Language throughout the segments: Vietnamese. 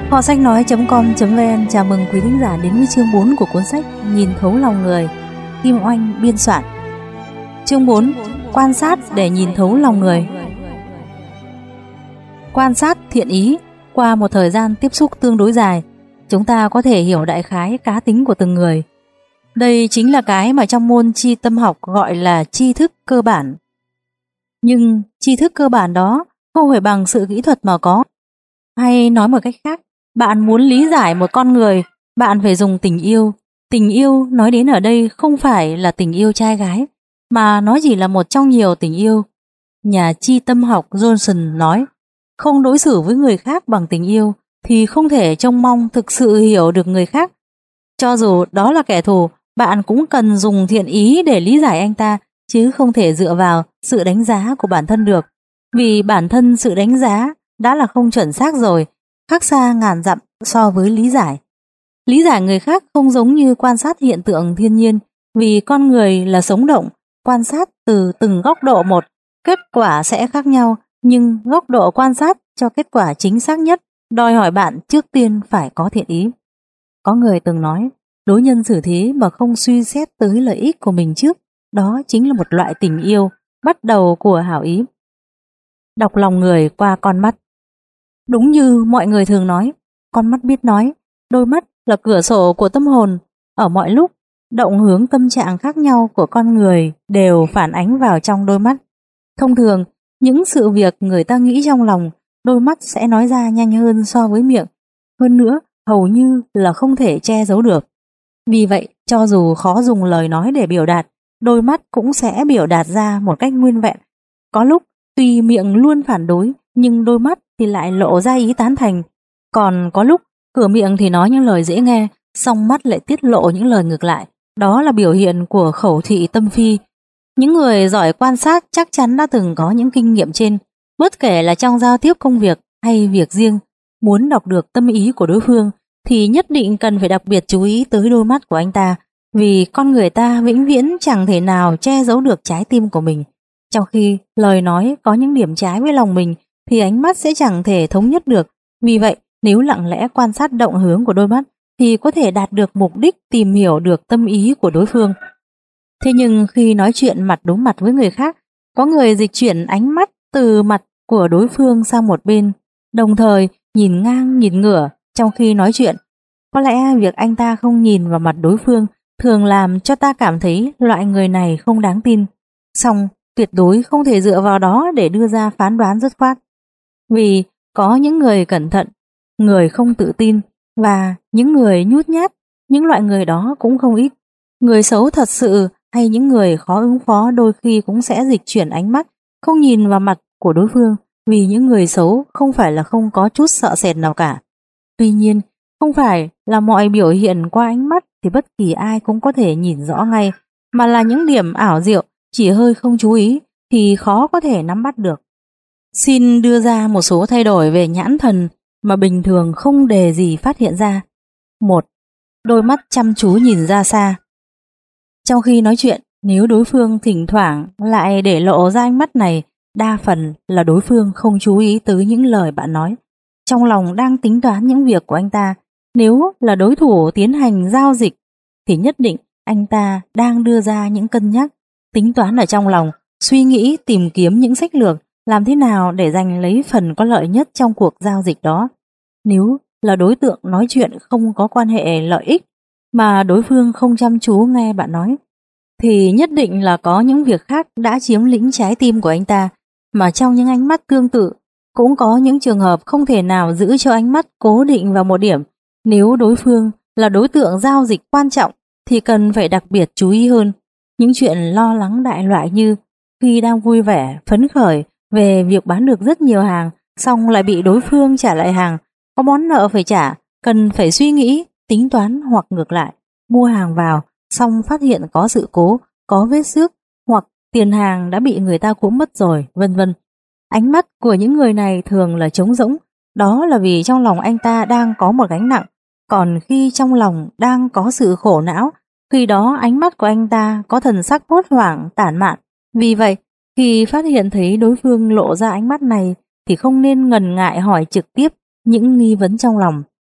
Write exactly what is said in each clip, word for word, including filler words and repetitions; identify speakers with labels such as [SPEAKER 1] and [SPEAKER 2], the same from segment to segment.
[SPEAKER 1] Kho sách nói.com.vn chào mừng quý thính giả đến với chương bốn của cuốn sách Nhìn thấu lòng người, Kim Oanh biên soạn. Chương bốn. Quan sát để nhìn thấu lòng người. Quan sát thiện ý. Qua một thời gian tiếp xúc tương đối dài, chúng ta có thể hiểu đại khái cá tính của từng người. Đây chính là cái mà trong môn tri tâm học gọi là tri thức cơ bản. Nhưng tri thức cơ bản đó không phải bằng sự kỹ thuật mà có. Hay nói một cách khác, bạn muốn lý giải một con người, bạn phải dùng tình yêu. Tình yêu nói đến ở đây không phải là tình yêu trai gái, mà nó chỉ là một trong nhiều tình yêu. Nhà tri tâm học Johnson nói, không đối xử với người khác bằng tình yêu thì không thể trông mong thực sự hiểu được người khác. Cho dù đó là kẻ thù, bạn cũng cần dùng thiện ý để lý giải anh ta, chứ không thể dựa vào sự đánh giá của bản thân được. Vì bản thân sự đánh giá đã là không chuẩn xác rồi, khác xa ngàn dặm so với lý giải. Lý giải người khác không giống như quan sát hiện tượng thiên nhiên, vì con người là sống động, quan sát từ từng góc độ một, kết quả sẽ khác nhau, nhưng góc độ quan sát cho kết quả chính xác nhất đòi hỏi bạn trước tiên phải có thiện ý. Có người từng nói, đối nhân xử thế mà không suy xét tới lợi ích của mình trước, đó chính là một loại tình yêu, bắt đầu của hảo ý. Đọc lòng người qua con mắt. Đúng như mọi người thường nói, con mắt biết nói, đôi mắt là cửa sổ của tâm hồn. Ở mọi lúc, động hướng tâm trạng khác nhau của con người đều phản ánh vào trong đôi mắt. Thông thường, những sự việc người ta nghĩ trong lòng, đôi mắt sẽ nói ra nhanh hơn so với miệng. Hơn nữa, hầu như là không thể che giấu được. Vì vậy, cho dù khó dùng lời nói để biểu đạt, đôi mắt cũng sẽ biểu đạt ra một cách nguyên vẹn. Có lúc, tuy miệng luôn phản đối, nhưng đôi mắt thì lại lộ ra ý tán thành. Còn có lúc, cửa miệng thì nói những lời dễ nghe, song mắt lại tiết lộ những lời ngược lại. Đó là biểu hiện của khẩu thị tâm phi. Những người giỏi quan sát chắc chắn đã từng có những kinh nghiệm trên, bất kể là trong giao tiếp công việc hay việc riêng. Muốn đọc được tâm ý của đối phương thì nhất định cần phải đặc biệt chú ý tới đôi mắt của anh ta, vì con người ta vĩnh viễn chẳng thể nào che giấu được trái tim của mình. Trong khi lời nói có những điểm trái với lòng mình thì ánh mắt sẽ chẳng thể thống nhất được. Vì vậy, nếu lặng lẽ quan sát động hướng của đôi mắt thì có thể đạt được mục đích tìm hiểu được tâm ý của đối phương. Thế nhưng khi nói chuyện mặt đối mặt với người khác, có người dịch chuyển ánh mắt từ mặt của đối phương sang một bên, đồng thời nhìn ngang nhìn ngửa trong khi nói chuyện. Có lẽ việc anh ta không nhìn vào mặt đối phương thường làm cho ta cảm thấy loại người này không đáng tin. Song tuyệt đối không thể dựa vào đó để đưa ra phán đoán dứt khoát. Vì có những người cẩn thận, người không tự tin và những người nhút nhát, những loại người đó cũng không ít. Người xấu thật sự hay những người khó ứng phó đôi khi cũng sẽ dịch chuyển ánh mắt, không nhìn vào mặt của đối phương, vì những người xấu không phải là không có chút sợ sệt nào cả. Tuy nhiên, không phải là mọi biểu hiện qua ánh mắt thì bất kỳ ai cũng có thể nhìn rõ ngay, mà là những điểm ảo diệu chỉ hơi không chú ý thì khó có thể nắm bắt được. Xin đưa ra một số thay đổi về nhãn thần mà bình thường không đề gì phát hiện ra. Một. Đôi mắt chăm chú nhìn ra xa. Trong khi nói chuyện, nếu đối phương thỉnh thoảng lại để lộ ra ánh mắt này, đa phần là đối phương không chú ý tới những lời bạn nói. Trong lòng đang tính toán những việc của anh ta. Nếu là đối thủ tiến hành giao dịch thì nhất định anh ta đang đưa ra những cân nhắc, tính toán ở trong lòng, suy nghĩ tìm kiếm những sách lược làm thế nào để giành lấy phần có lợi nhất trong cuộc giao dịch đó. Nếu là đối tượng nói chuyện không có quan hệ lợi ích mà đối phương không chăm chú nghe bạn nói, thì nhất định là có những việc khác đã chiếm lĩnh trái tim của anh ta. Mà trong những ánh mắt tương tự, cũng có những trường hợp không thể nào giữ cho ánh mắt cố định vào một điểm. Nếu đối phương là đối tượng giao dịch quan trọng thì cần phải đặc biệt chú ý hơn. Những chuyện lo lắng đại loại như khi đang vui vẻ, phấn khởi về việc bán được rất nhiều hàng, xong lại bị đối phương trả lại hàng, có món nợ phải trả, cần phải suy nghĩ, tính toán, hoặc ngược lại, mua hàng vào, xong phát hiện có sự cố, có vết xước, hoặc tiền hàng đã bị người ta cuỗm mất rồi, vân vân. Ánh mắt của những người này thường là trống rỗng, đó là vì trong lòng anh ta đang có một gánh nặng, còn khi trong lòng đang có sự khổ não, khi đó ánh mắt của anh ta có thần sắc hốt hoảng, tản mạn. Vì vậy, khi phát hiện thấy đối phương lộ ra ánh mắt này thì không nên ngần ngại hỏi trực tiếp những nghi vấn trong lòng.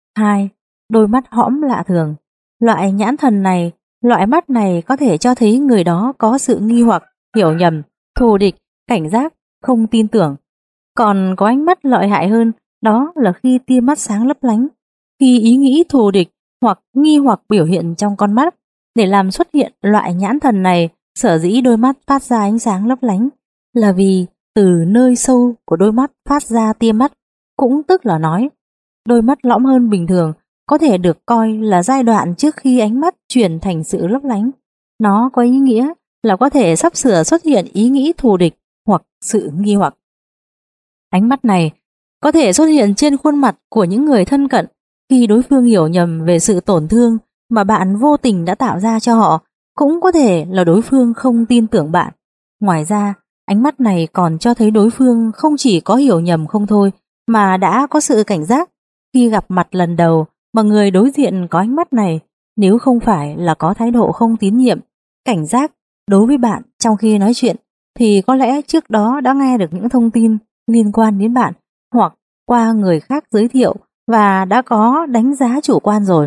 [SPEAKER 1] Hai, đôi mắt hõm lạ thường. Loại nhãn thần này, loại mắt này có thể cho thấy người đó có sự nghi hoặc, hiểu nhầm, thù địch, cảnh giác, không tin tưởng. Còn có ánh mắt lợi hại hơn, đó là khi tia mắt sáng lấp lánh, khi ý nghĩ thù địch hoặc nghi hoặc biểu hiện trong con mắt. Để làm xuất hiện loại nhãn thần này, sở dĩ đôi mắt phát ra ánh sáng lấp lánh là vì từ nơi sâu của đôi mắt phát ra tia mắt, cũng tức là nói, đôi mắt lõm hơn bình thường có thể được coi là giai đoạn trước khi ánh mắt chuyển thành sự lấp lánh. Nó có ý nghĩa là có thể sắp sửa xuất hiện ý nghĩ thù địch hoặc sự nghi hoặc. Ánh mắt này có thể xuất hiện trên khuôn mặt của những người thân cận khi đối phương hiểu nhầm về sự tổn thương mà bạn vô tình đã tạo ra cho họ, cũng có thể là đối phương không tin tưởng bạn. Ngoài ra, ánh mắt này còn cho thấy đối phương không chỉ có hiểu nhầm không thôi, mà đã có sự cảnh giác. Khi gặp mặt lần đầu mà người đối diện có ánh mắt này, nếu không phải là có thái độ không tín nhiệm, cảnh giác đối với bạn trong khi nói chuyện, thì có lẽ trước đó đã nghe được những thông tin liên quan đến bạn, hoặc qua người khác giới thiệu và đã có đánh giá chủ quan rồi.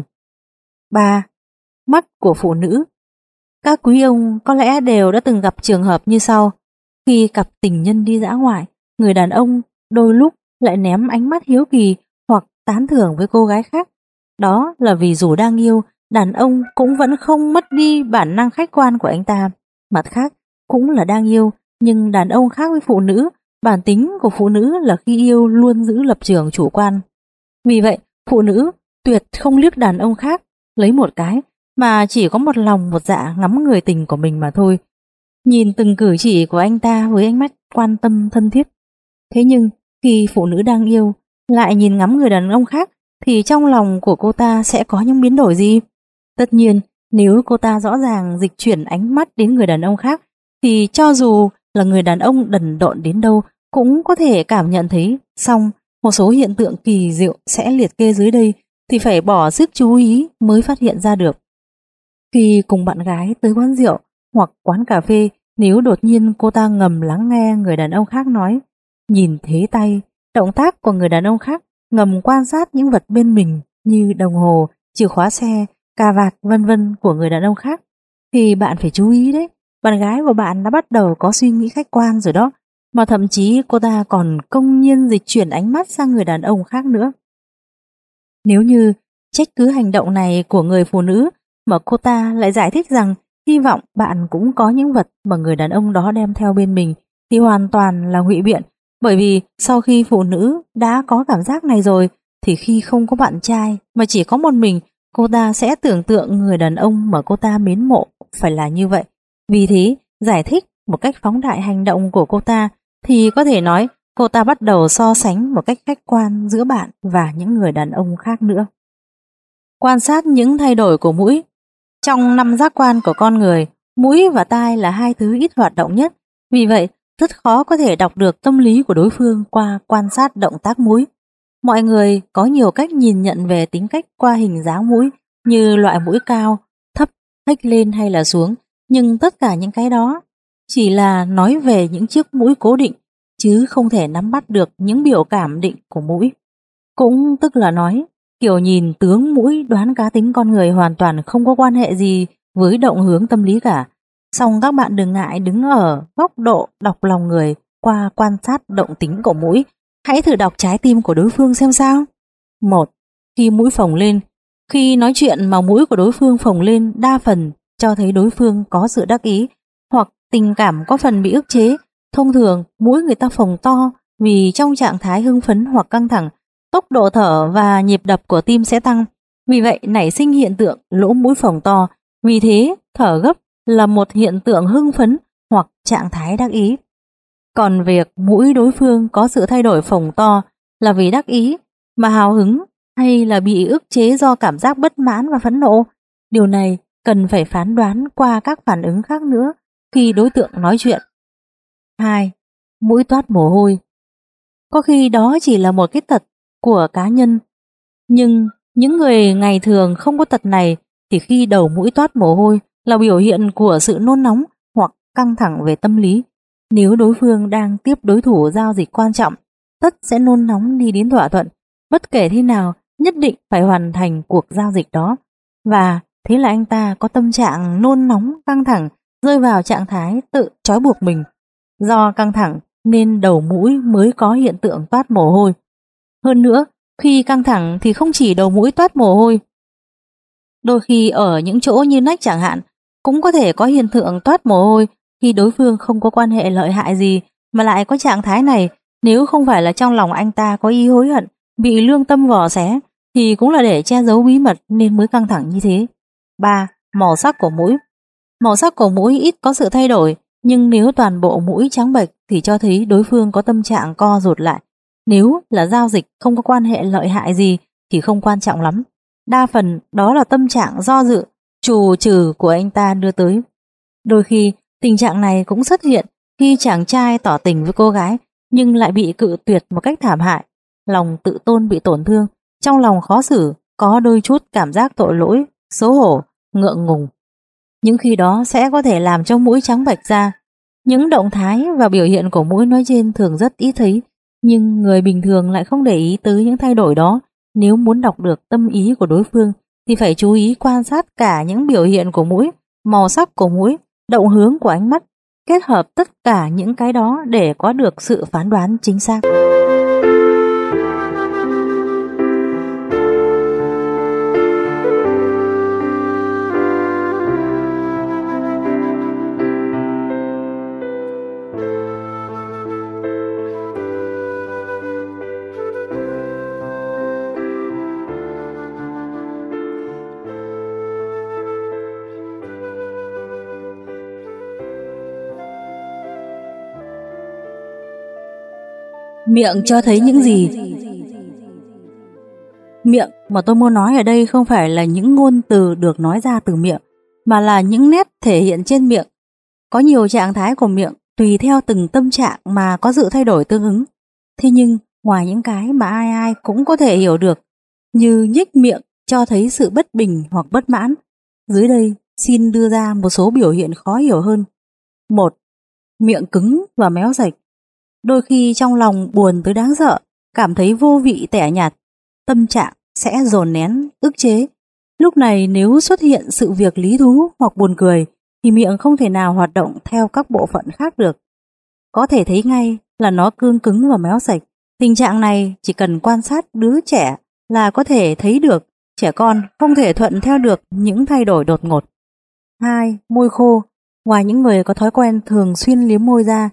[SPEAKER 1] Ba. Mắt của phụ nữ. Các quý ông có lẽ đều đã từng gặp trường hợp như sau. Khi cặp tình nhân đi dã ngoại, người đàn ông đôi lúc lại ném ánh mắt hiếu kỳ hoặc tán thưởng với cô gái khác. Đó là vì dù đang yêu, đàn ông cũng vẫn không mất đi bản năng khách quan của anh ta. Mặt khác, cũng là đang yêu, nhưng đàn ông khác với phụ nữ, bản tính của phụ nữ là khi yêu luôn giữ lập trường chủ quan. Vì vậy, phụ nữ tuyệt không liếc đàn ông khác lấy một cái, mà chỉ có một lòng một dạ ngắm người tình của mình mà thôi. Nhìn từng cử chỉ của anh ta với ánh mắt quan tâm thân thiết. Thế nhưng, khi phụ nữ đang yêu lại nhìn ngắm người đàn ông khác, thì trong lòng của cô ta sẽ có những biến đổi gì? Tất nhiên, nếu cô ta rõ ràng dịch chuyển ánh mắt đến người đàn ông khác, thì cho dù là người đàn ông đần độn đến đâu cũng có thể cảm nhận thấy. Song một số hiện tượng kỳ diệu sẽ liệt kê dưới đây thì phải bỏ sức chú ý mới phát hiện ra được. Khi cùng bạn gái tới quán rượu hoặc quán cà phê, nếu đột nhiên cô ta ngầm lắng nghe người đàn ông khác nói, nhìn thế tay, động tác của người đàn ông khác, ngầm quan sát những vật bên mình như đồng hồ, chìa khóa xe, cà vạt vân vân của người đàn ông khác, thì bạn phải chú ý đấy, bạn gái của bạn đã bắt đầu có suy nghĩ khách quan rồi đó, mà thậm chí cô ta còn công nhiên dịch chuyển ánh mắt sang người đàn ông khác nữa. Nếu như trách cứ hành động này của người phụ nữ mà cô ta lại giải thích rằng hy vọng bạn cũng có những vật mà người đàn ông đó đem theo bên mình, thì hoàn toàn là ngụy biện. Bởi vì sau khi phụ nữ đã có cảm giác này rồi, thì khi không có bạn trai mà chỉ có một mình, cô ta sẽ tưởng tượng người đàn ông mà cô ta mến mộ phải là như vậy. Vì thế, giải thích một cách phóng đại hành động của cô ta, thì có thể nói cô ta bắt đầu so sánh một cách khách quan giữa bạn và những người đàn ông khác nữa. Quan sát những thay đổi của mũi. Trong năm giác quan của con người, mũi và tai là hai thứ ít hoạt động nhất. Vì vậy, rất khó có thể đọc được tâm lý của đối phương qua quan sát động tác mũi. Mọi người có nhiều cách nhìn nhận về tính cách qua hình dáng mũi, như loại mũi cao, thấp, hếch lên hay là xuống. Nhưng tất cả những cái đó chỉ là nói về những chiếc mũi cố định, chứ không thể nắm bắt được những biểu cảm định của mũi. Cũng tức là nói, kiểu nhìn tướng mũi đoán cá tính con người hoàn toàn không có quan hệ gì với động hướng tâm lý cả. Song các bạn đừng ngại đứng ở góc độ đọc lòng người qua quan sát động tính của mũi. Hãy thử đọc trái tim của đối phương xem sao. Một. Khi mũi phồng lên. Khi nói chuyện mà mũi của đối phương phồng lên đa phần cho thấy đối phương có sự đắc ý hoặc tình cảm có phần bị ức chế. Thông thường mũi người ta phồng to vì trong trạng thái hưng phấn hoặc căng thẳng, tốc độ thở và nhịp đập của tim sẽ tăng. Vì vậy nảy sinh hiện tượng lỗ mũi phồng to. Vì thế thở gấp là một hiện tượng hưng phấn hoặc trạng thái đắc ý. Còn việc mũi đối phương có sự thay đổi phồng to là vì đắc ý mà hào hứng hay là bị ức chế do cảm giác bất mãn và phẫn nộ. Điều này cần phải phán đoán qua các phản ứng khác nữa khi đối tượng nói chuyện. Hai. Mũi toát mồ hôi. Có khi đó chỉ là một cái tật của cá nhân, nhưng những người ngày thường không có tật này thì khi đầu mũi toát mồ hôi là biểu hiện của sự nôn nóng hoặc căng thẳng về tâm lý. Nếu đối phương đang tiếp đối thủ giao dịch quan trọng, tất sẽ nôn nóng đi đến thỏa thuận. Bất kể thế nào, nhất định phải hoàn thành cuộc giao dịch đó. Và thế là anh ta có tâm trạng nôn nóng, căng thẳng, rơi vào trạng thái tự trói buộc mình. Do căng thẳng nên đầu mũi mới có hiện tượng toát mồ hôi. Hơn nữa, khi căng thẳng thì không chỉ đầu mũi toát mồ hôi, đôi khi ở những chỗ như nách chẳng hạn, cũng có thể có hiện tượng toát mồ hôi khi đối phương không có quan hệ lợi hại gì mà lại có trạng thái này. Nếu không phải là trong lòng anh ta có ý hối hận, bị lương tâm vò xé, thì cũng là để che giấu bí mật nên mới căng thẳng như thế. ba. Màu sắc của mũi. Màu sắc của mũi ít có sự thay đổi, nhưng nếu toàn bộ mũi trắng bệch thì cho thấy đối phương có tâm trạng co rụt lại. Nếu là giao dịch không có quan hệ lợi hại gì thì không quan trọng lắm. Đa phần đó là tâm trạng do dự, trù trừ của anh ta đưa tới. Đôi khi tình trạng này cũng xuất hiện khi chàng trai tỏ tình với cô gái nhưng lại bị cự tuyệt một cách thảm hại. Lòng tự tôn bị tổn thương, trong lòng khó xử, có đôi chút cảm giác tội lỗi, xấu hổ, ngượng ngùng. Những khi đó sẽ có thể làm cho mũi trắng bệch ra. Những động thái và biểu hiện của mũi nói trên thường rất ít thấy, nhưng người bình thường lại không để ý tới những thay đổi đó. Nếu muốn đọc được tâm ý của đối phương thì phải chú ý quan sát cả những biểu hiện của mũi, màu sắc của mũi, động hướng của ánh mắt, kết hợp tất cả những cái đó để có được sự phán đoán chính xác. Miệng cho thấy những gì? Miệng mà tôi muốn nói ở đây không phải là những ngôn từ được nói ra từ miệng, mà là những nét thể hiện trên miệng. Có nhiều trạng thái của miệng tùy theo từng tâm trạng mà có sự thay đổi tương ứng. Thế nhưng ngoài những cái mà ai ai cũng có thể hiểu được, như nhếch miệng cho thấy sự bất bình hoặc bất mãn, dưới đây xin đưa ra một số biểu hiện khó hiểu hơn. Một. Miệng cứng và méo sạch. Đôi khi trong lòng buồn tới đáng sợ, cảm thấy vô vị tẻ nhạt, tâm trạng sẽ dồn nén, ức chế. Lúc này nếu xuất hiện sự việc lý thú hoặc buồn cười thì miệng không thể nào hoạt động theo các bộ phận khác được. Có thể thấy ngay là nó cương cứng và méo sạch. Tình trạng này chỉ cần quan sát đứa trẻ là có thể thấy được. Trẻ con không thể thuận theo được những thay đổi đột ngột. Hai. Môi khô. Ngoài những người có thói quen thường xuyên liếm môi ra,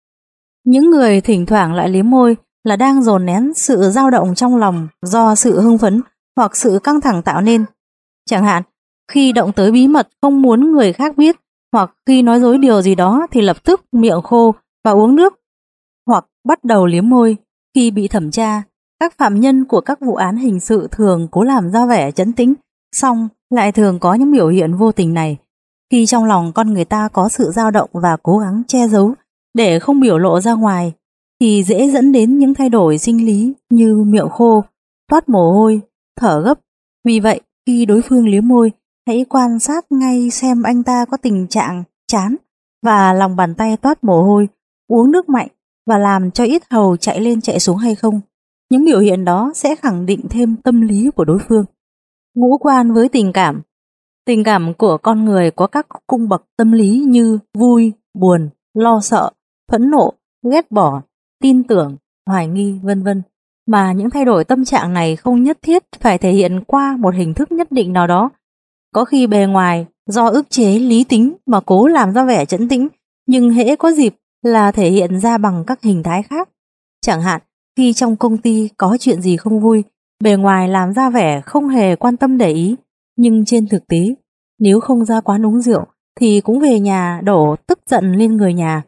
[SPEAKER 1] những người thỉnh thoảng lại liếm môi là đang dồn nén sự dao động trong lòng do sự hưng phấn hoặc sự căng thẳng tạo nên. Chẳng hạn, khi động tới bí mật không muốn người khác biết, hoặc khi nói dối điều gì đó thì lập tức miệng khô và uống nước, hoặc bắt đầu liếm môi. Khi bị thẩm tra, các phạm nhân của các vụ án hình sự thường cố làm ra vẻ trấn tĩnh, song lại thường có những biểu hiện vô tình này. Khi trong lòng con người ta có sự dao động và cố gắng che giấu để không biểu lộ ra ngoài, thì dễ dẫn đến những thay đổi sinh lý như miệng khô, toát mồ hôi, thở gấp. Vì vậy, khi đối phương liếm môi, hãy quan sát ngay xem anh ta có tình trạng chán và lòng bàn tay toát mồ hôi, uống nước mạnh và làm cho yết hầu chạy lên chạy xuống hay không. Những biểu hiện đó sẽ khẳng định thêm tâm lý của đối phương. Ngũ quan với tình cảm. Tình cảm của con người có các cung bậc tâm lý như vui, buồn, lo sợ, phẫn nộ, ghét bỏ, tin tưởng, hoài nghi, vân vân. Mà những thay đổi tâm trạng này không nhất thiết phải thể hiện qua một hình thức nhất định nào đó. Có khi bề ngoài do ức chế lý tính mà cố làm ra vẻ trấn tĩnh, nhưng hễ có dịp là thể hiện ra bằng các hình thái khác. Chẳng hạn, khi trong công ty có chuyện gì không vui, bề ngoài làm ra vẻ không hề quan tâm để ý, nhưng trên thực tế, nếu không ra quán uống rượu thì cũng về nhà đổ tức giận lên người nhà.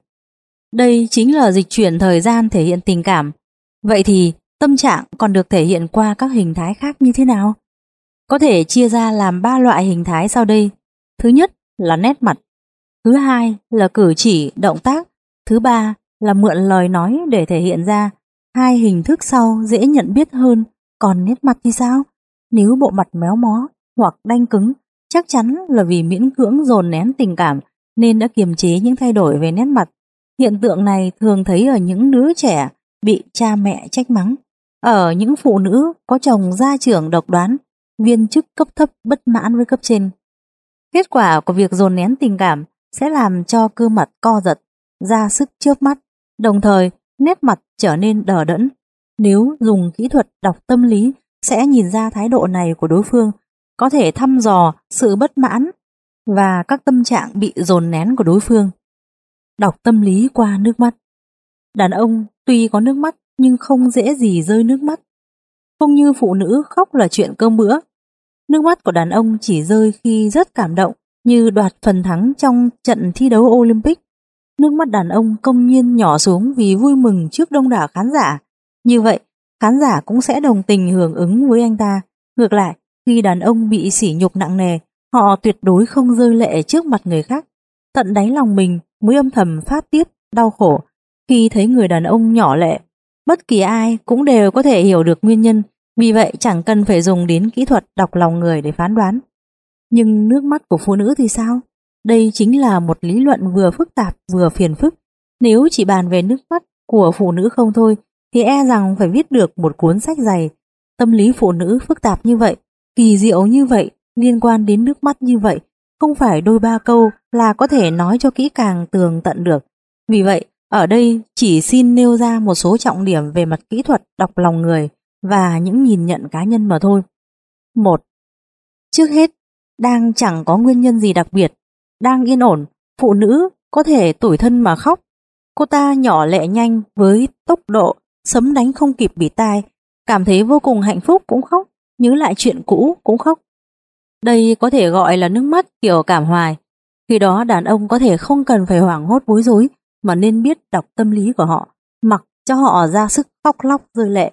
[SPEAKER 1] Đây chính là dịch chuyển thời gian thể hiện tình cảm. Vậy thì tâm trạng còn được thể hiện qua các hình thái khác như thế nào? Có thể chia ra làm ba loại hình thái sau đây. Thứ nhất là nét mặt. Thứ hai là cử chỉ, động tác. Thứ ba là mượn lời nói để thể hiện ra. Hai hình thức sau dễ nhận biết hơn. Còn nét mặt thì sao? Nếu bộ mặt méo mó hoặc đanh cứng, chắc chắn là vì miễn cưỡng dồn nén tình cảm nên đã kiềm chế những thay đổi về nét mặt. Hiện tượng này thường thấy ở những đứa trẻ bị cha mẹ trách mắng. ở những phụ nữ có chồng gia trưởng độc đoán, viên chức cấp thấp bất mãn với cấp trên. Kết quả của việc dồn nén tình cảm sẽ làm cho cơ mặt co giật, ra sức chớp mắt, đồng thời nét mặt trở nên đờ đẫn. Nếu dùng kỹ thuật đọc tâm lý sẽ nhìn ra thái độ này của đối phương, có thể thăm dò sự bất mãn và các tâm trạng bị dồn nén của đối phương. Đọc tâm lý qua nước mắt. Đàn ông tuy có nước mắt nhưng không dễ gì rơi nước mắt. Không như phụ nữ khóc là chuyện cơm bữa. Nước mắt của đàn ông chỉ rơi khi rất cảm động, như đoạt phần thắng trong trận thi đấu Olympic. Nước mắt đàn ông công nhiên nhỏ xuống vì vui mừng trước đông đảo khán giả. Như vậy, khán giả cũng sẽ đồng tình hưởng ứng với anh ta. Ngược lại, khi đàn ông bị sỉ nhục nặng nề, họ tuyệt đối không rơi lệ trước mặt người khác. Tận đáy lòng mình mới âm thầm phát tiết, đau khổ khi thấy người đàn ông nhỏ lệ. Bất kỳ ai cũng đều có thể hiểu được nguyên nhân, vì vậy chẳng cần phải dùng đến kỹ thuật đọc lòng người để phán đoán. Nhưng nước mắt của phụ nữ thì sao? Đây chính là một lý luận vừa phức tạp vừa phiền phức. Nếu chỉ bàn về nước mắt của phụ nữ không thôi, thì e rằng phải viết được một cuốn sách dày. Tâm lý phụ nữ phức tạp như vậy, kỳ diệu như vậy, liên quan đến nước mắt như vậy, không phải đôi ba câu là có thể nói cho kỹ càng tường tận được. Vì vậy, ở đây chỉ xin nêu ra một số trọng điểm về mặt kỹ thuật đọc lòng người và những nhìn nhận cá nhân mà thôi. một. Trước hết, đang chẳng có nguyên nhân gì đặc biệt, đang yên ổn, phụ nữ có thể tủi thân mà khóc. Cô ta nhỏ lệ nhanh với tốc độ sấm đánh không kịp bỉ tai, cảm thấy vô cùng hạnh phúc cũng khóc, nhớ lại chuyện cũ cũng khóc. Đây có thể gọi là nước mắt kiểu cảm hoài. Khi đó đàn ông có thể không cần phải hoảng hốt bối rối, mà nên biết đọc tâm lý của họ, mặc cho họ ra sức khóc lóc rơi lệ.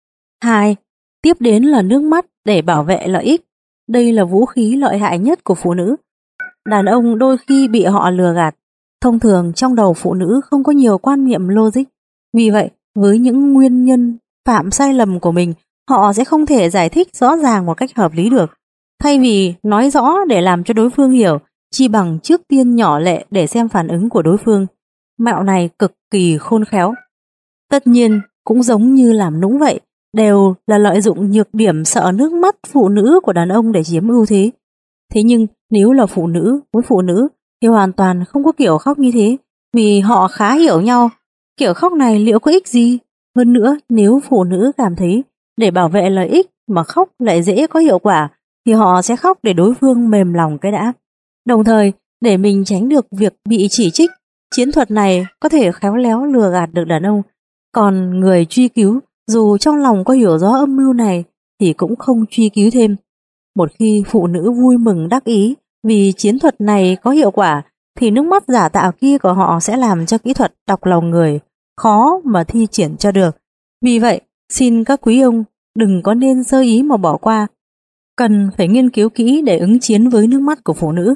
[SPEAKER 1] Hai. Tiếp đến là nước mắt để bảo vệ lợi ích. Đây là vũ khí lợi hại nhất của phụ nữ. Đàn ông đôi khi bị họ lừa gạt. Thông thường trong đầu phụ nữ không có nhiều quan niệm logic. Vì vậy, với những nguyên nhân phạm sai lầm của mình, họ sẽ không thể giải thích rõ ràng một cách hợp lý được. Thay vì nói rõ để làm cho đối phương hiểu, chi bằng trước tiên nhỏ lệ để xem phản ứng của đối phương. Mẹo này cực kỳ khôn khéo. Tất nhiên, cũng giống như làm nũng vậy, đều là lợi dụng nhược điểm sợ nước mắt phụ nữ của đàn ông để chiếm ưu thế. Thế nhưng nếu là phụ nữ với phụ nữ thì hoàn toàn không có kiểu khóc như thế, vì họ khá hiểu nhau. Kiểu khóc này liệu có ích gì? Hơn nữa, nếu phụ nữ cảm thấy để bảo vệ lợi ích mà khóc lại dễ có hiệu quả, thì họ sẽ khóc để đối phương mềm lòng cái đã. Đồng thời, để mình tránh được việc bị chỉ trích, chiến thuật này có thể khéo léo lừa gạt được đàn ông. Còn người truy cứu, dù trong lòng có hiểu rõ âm mưu này, thì cũng không truy cứu thêm. Một khi phụ nữ vui mừng đắc ý vì chiến thuật này có hiệu quả, thì nước mắt giả tạo kia của họ sẽ làm cho kỹ thuật đọc lòng người khó mà thi triển cho được. Vì vậy, xin các quý ông đừng có nên sơ ý mà bỏ qua, cần phải nghiên cứu kỹ để ứng chiến với nước mắt của phụ nữ.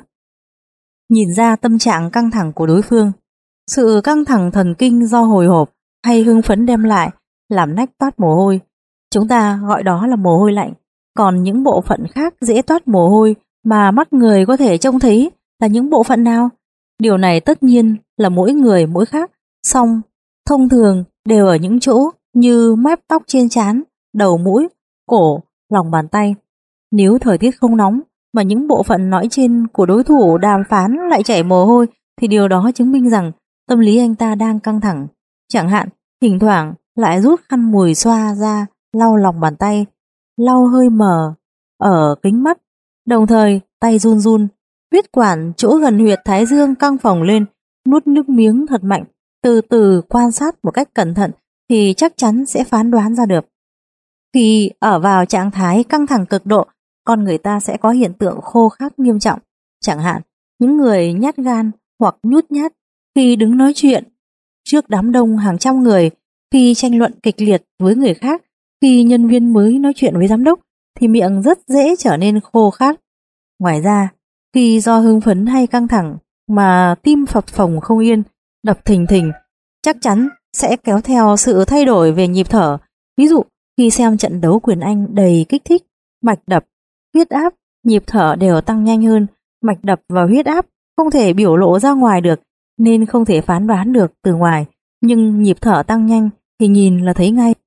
[SPEAKER 1] Nhìn ra tâm trạng căng thẳng của đối phương. Sự căng thẳng thần kinh do hồi hộp hay hưng phấn đem lại làm nách toát mồ hôi. Chúng ta gọi đó là mồ hôi lạnh. Còn những bộ phận khác dễ toát mồ hôi mà mắt người có thể trông thấy là những bộ phận nào? Điều này tất nhiên là mỗi người mỗi khác, song thông thường đều ở những chỗ như mép tóc trên trán, đầu mũi, cổ, lòng bàn tay. Nếu thời tiết không nóng mà những bộ phận nói trên của đối thủ đàm phán lại chảy mồ hôi, thì điều đó chứng minh rằng tâm lý anh ta đang căng thẳng. Chẳng hạn, thỉnh thoảng lại rút khăn mùi xoa ra lau lòng bàn tay, lau hơi mờ ở kính mắt, đồng thời tay run run, huyết quản chỗ gần huyệt thái dương căng phồng lên, nuốt nước miếng thật mạnh, từ từ quan sát một cách cẩn thận thì chắc chắn sẽ phán đoán ra được. Khi ở vào trạng thái căng thẳng cực độ, con người ta sẽ có hiện tượng khô khát nghiêm trọng. Chẳng hạn, những người nhát gan hoặc nhút nhát khi đứng nói chuyện trước đám đông hàng trăm người, khi tranh luận kịch liệt với người khác, khi nhân viên mới nói chuyện với giám đốc, thì miệng rất dễ trở nên khô khát. Ngoài ra, khi do hưng phấn hay căng thẳng mà tim phập phồng không yên, đập thình thình, chắc chắn sẽ kéo theo sự thay đổi về nhịp thở. Ví dụ, khi xem trận đấu quyền Anh đầy kích thích, mạch đập, huyết áp, nhịp thở đều tăng nhanh hơn. Mạch đập và huyết áp không thể biểu lộ ra ngoài được, nên không thể phán đoán được từ ngoài, nhưng nhịp thở tăng nhanh thì nhìn là thấy ngay.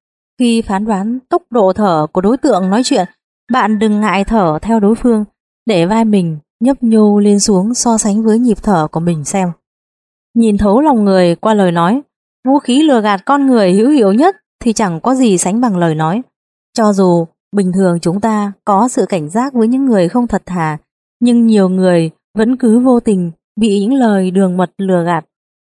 [SPEAKER 1] Khi phán đoán tốc độ thở của đối tượng nói chuyện, bạn đừng ngại thở theo đối phương, để vai mình nhấp nhô lên xuống so sánh với nhịp thở của mình xem. Nhìn thấu lòng người qua lời nói. Vũ khí lừa gạt con người hữu hiệu nhất thì chẳng có gì sánh bằng lời nói. Cho dù bình thường chúng ta có sự cảnh giác với những người không thật thà, nhưng nhiều người vẫn cứ vô tình bị những lời đường mật lừa gạt.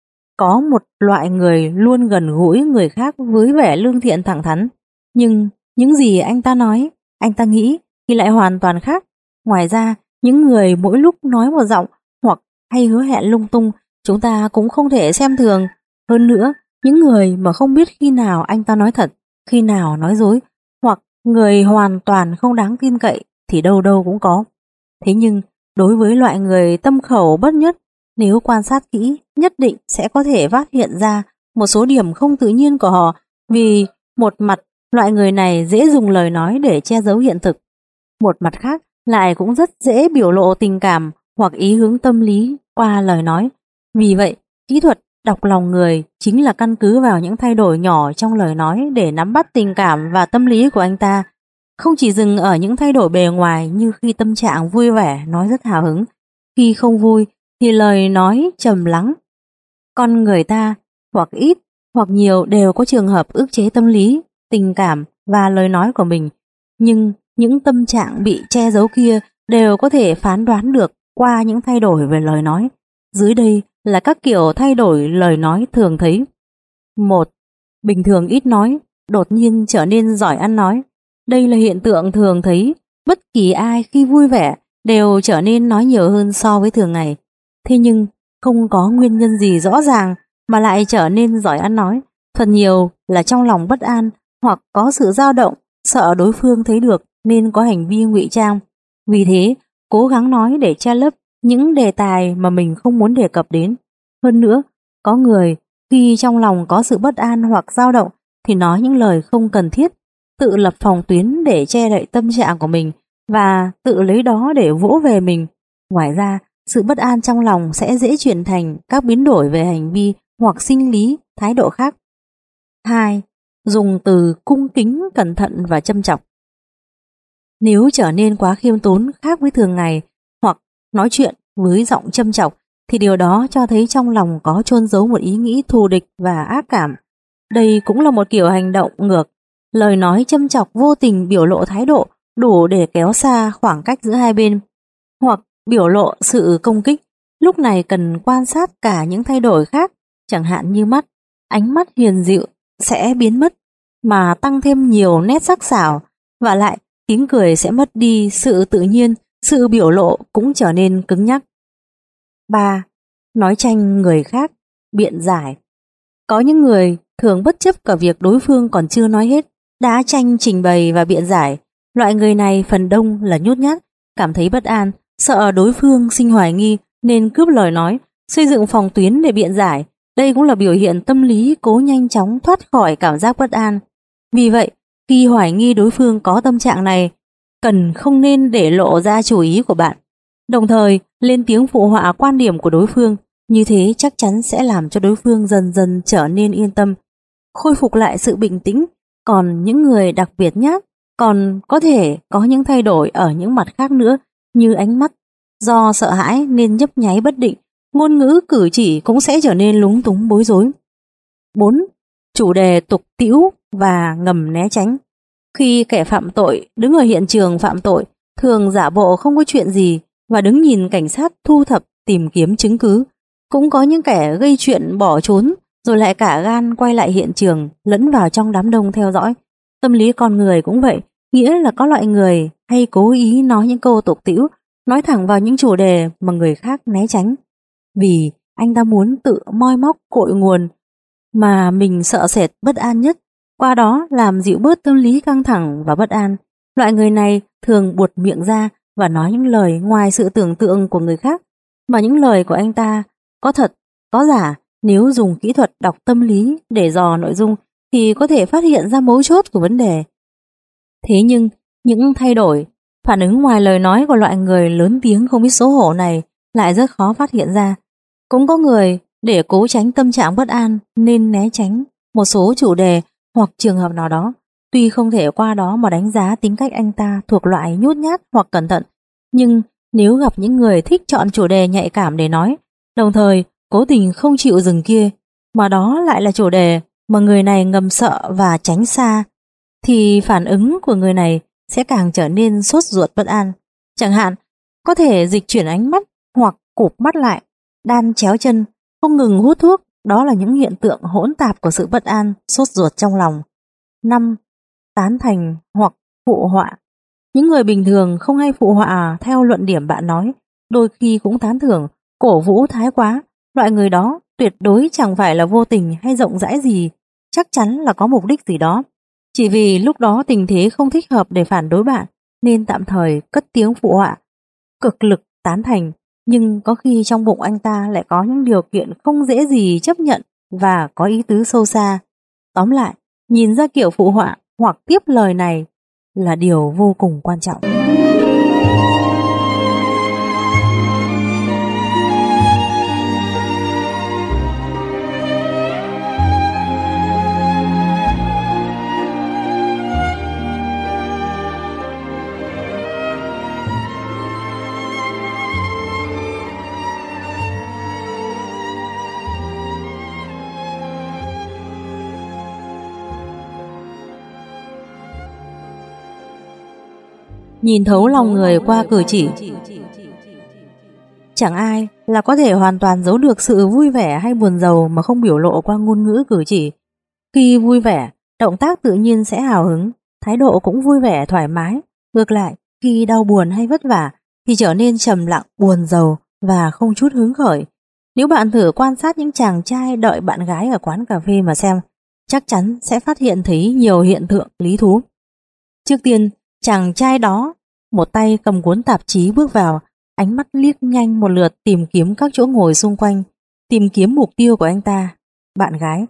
[SPEAKER 1] Có một loại người luôn gần gũi người khác với vẻ lương thiện thẳng thắn, nhưng những gì anh ta nói, anh ta nghĩ thì lại hoàn toàn khác. Ngoài ra, những người mỗi lúc nói một giọng hoặc hay hứa hẹn lung tung, chúng ta cũng không thể xem thường. Hơn nữa, những người mà không biết khi nào anh ta nói thật, khi nào nói dối, hoặc người hoàn toàn không đáng tin cậy thì đâu đâu cũng có. Thế nhưng, đối với loại người tâm khẩu bất nhất, nếu quan sát kỹ, nhất định sẽ có thể phát hiện ra một số điểm không tự nhiên của họ, vì một mặt, loại người này dễ dùng lời nói để che giấu hiện thực. Một mặt khác, lại cũng rất dễ biểu lộ tình cảm hoặc ý hướng tâm lý qua lời nói. Vì vậy, kỹ thuật đọc lòng người chính là căn cứ vào những thay đổi nhỏ trong lời nói để nắm bắt tình cảm và tâm lý của anh ta. Không chỉ dừng ở những thay đổi bề ngoài như khi tâm trạng vui vẻ nói rất hào hứng, khi không vui thì lời nói trầm lắng. Con người ta hoặc ít hoặc nhiều đều có trường hợp ức chế tâm lý, tình cảm và lời nói của mình, nhưng những tâm trạng bị che giấu kia đều có thể phán đoán được qua những thay đổi về lời nói. Dưới đây là các kiểu thay đổi lời nói thường thấy. Một. Bình thường ít nói, đột nhiên trở nên giỏi ăn nói. Đây là hiện tượng thường thấy, bất kỳ ai khi vui vẻ đều trở nên nói nhiều hơn so với thường ngày. Thế nhưng không có nguyên nhân gì rõ ràng mà lại trở nên giỏi ăn nói. Phần nhiều là trong lòng bất an hoặc có sự dao động, sợ đối phương thấy được nên có hành vi ngụy trang. Vì thế, cố gắng nói để che lấp những đề tài mà mình không muốn đề cập đến. Hơn nữa, có người khi trong lòng có sự bất an hoặc dao động thì nói những lời không cần thiết, tự lập phòng tuyến để che đậy tâm trạng của mình và tự lấy đó để vỗ về mình. Ngoài ra, sự bất an trong lòng sẽ dễ chuyển thành các biến đổi về hành vi hoặc sinh lý, thái độ khác. Hai. Dùng từ cung kính, cẩn thận và châm chọc. Nếu trở nên quá khiêm tốn khác với thường ngày hoặc nói chuyện với giọng châm chọc thì điều đó cho thấy trong lòng có chôn giấu một ý nghĩ thù địch và ác cảm. Đây cũng là một kiểu hành động ngược. Lời nói châm chọc vô tình biểu lộ thái độ đủ để kéo xa khoảng cách giữa hai bên, hoặc biểu lộ sự công kích. Lúc này cần quan sát cả những thay đổi khác, chẳng hạn như mắt, ánh mắt hiền dịu sẽ biến mất mà tăng thêm nhiều nét sắc sảo, và lại tiếng cười sẽ mất đi sự tự nhiên, sự biểu lộ cũng trở nên cứng nhắc. Ba. Nói tranh người khác, biện giải. Có những người thường bất chấp cả việc đối phương còn chưa nói hết, đã tranh trình bày và biện giải. Loại người này phần đông là nhút nhát, cảm thấy bất an, sợ đối phương sinh hoài nghi nên cướp lời nói, xây dựng phòng tuyến để biện giải. Đây cũng là biểu hiện tâm lý cố nhanh chóng thoát khỏi cảm giác bất an. Vì vậy, khi hoài nghi đối phương có tâm trạng này, cần không nên để lộ ra chủ ý của bạn, đồng thời lên tiếng phụ họa quan điểm của đối phương. Như thế chắc chắn sẽ làm cho đối phương dần dần trở nên yên tâm, khôi phục lại sự bình tĩnh. Còn những người đặc biệt nhát còn có thể có những thay đổi ở những mặt khác nữa, như ánh mắt. Do sợ hãi nên nhấp nháy bất định, ngôn ngữ cử chỉ cũng sẽ trở nên lúng túng bối rối. Bốn. Chủ đề tục tĩu và ngầm né tránh. Khi kẻ phạm tội đứng ở hiện trường phạm tội, thường giả bộ không có chuyện gì và đứng nhìn cảnh sát thu thập tìm kiếm chứng cứ. Cũng có những kẻ gây chuyện bỏ trốn rồi lại cả gan quay lại hiện trường, lẫn vào trong đám đông theo dõi. Tâm lý con người cũng vậy, nghĩa là có loại người hay cố ý nói những câu tục tĩu, nói thẳng vào những chủ đề mà người khác né tránh, vì anh ta muốn tự moi móc cội nguồn mà mình sợ sệt bất an nhất, qua đó làm dịu bớt tâm lý căng thẳng và bất an. Loại người này thường buột miệng ra và nói những lời ngoài sự tưởng tượng của người khác, mà những lời của anh ta có thật, có giả. Nếu dùng kỹ thuật đọc tâm lý để dò nội dung thì có thể phát hiện ra mấu chốt của vấn đề. Thế nhưng, những thay đổi, phản ứng ngoài lời nói của loại người lớn tiếng không biết xấu hổ này lại rất khó phát hiện ra. Cũng có người để cố tránh tâm trạng bất an nên né tránh một số chủ đề hoặc trường hợp nào đó. Tuy không thể qua đó mà đánh giá tính cách anh ta thuộc loại nhút nhát hoặc cẩn thận, nhưng nếu gặp những người thích chọn chủ đề nhạy cảm để nói, đồng thời cố tình không chịu dừng kia, mà đó lại là chủ đề mà người này ngầm sợ và tránh xa, thì phản ứng của người này sẽ càng trở nên sốt ruột bất an. Chẳng hạn, có thể dịch chuyển ánh mắt hoặc cụp mắt lại, đan chéo chân, không ngừng hút thuốc. Đó là những hiện tượng hỗn tạp của sự bất an, sốt ruột trong lòng. Năm. Tán thành hoặc phụ họa. Những người bình thường không hay phụ họa theo luận điểm bạn nói, đôi khi cũng tán thưởng, cổ vũ thái quá. Loại người đó tuyệt đối chẳng phải là vô tình hay rộng rãi gì, chắc chắn là có mục đích gì đó. Chỉ vì lúc đó tình thế không thích hợp để phản đối bạn, nên tạm thời cất tiếng phụ họa, cực lực tán thành, nhưng có khi trong bụng anh ta lại có những điều kiện không dễ gì chấp nhận và có ý tứ sâu xa. Tóm lại, nhìn ra kiểu phụ họa hoặc tiếp lời này là điều vô cùng quan trọng. Nhìn thấu lòng người qua cử chỉ. Chẳng ai là có thể hoàn toàn giấu được sự vui vẻ hay buồn rầu mà không biểu lộ qua ngôn ngữ cử chỉ. Khi vui vẻ, động tác tự nhiên sẽ hào hứng, thái độ cũng vui vẻ thoải mái. Ngược lại, khi đau buồn hay vất vả thì trở nên trầm lặng, buồn rầu và không chút hứng khởi. Nếu bạn thử quan sát những chàng trai đợi bạn gái ở quán cà phê mà xem, chắc chắn sẽ phát hiện thấy nhiều hiện tượng lý thú. Trước tiên, chàng trai đó một tay cầm cuốn tạp chí bước vào, ánh mắt liếc nhanh một lượt tìm kiếm các chỗ ngồi xung quanh, tìm kiếm mục tiêu của anh ta, bạn gái.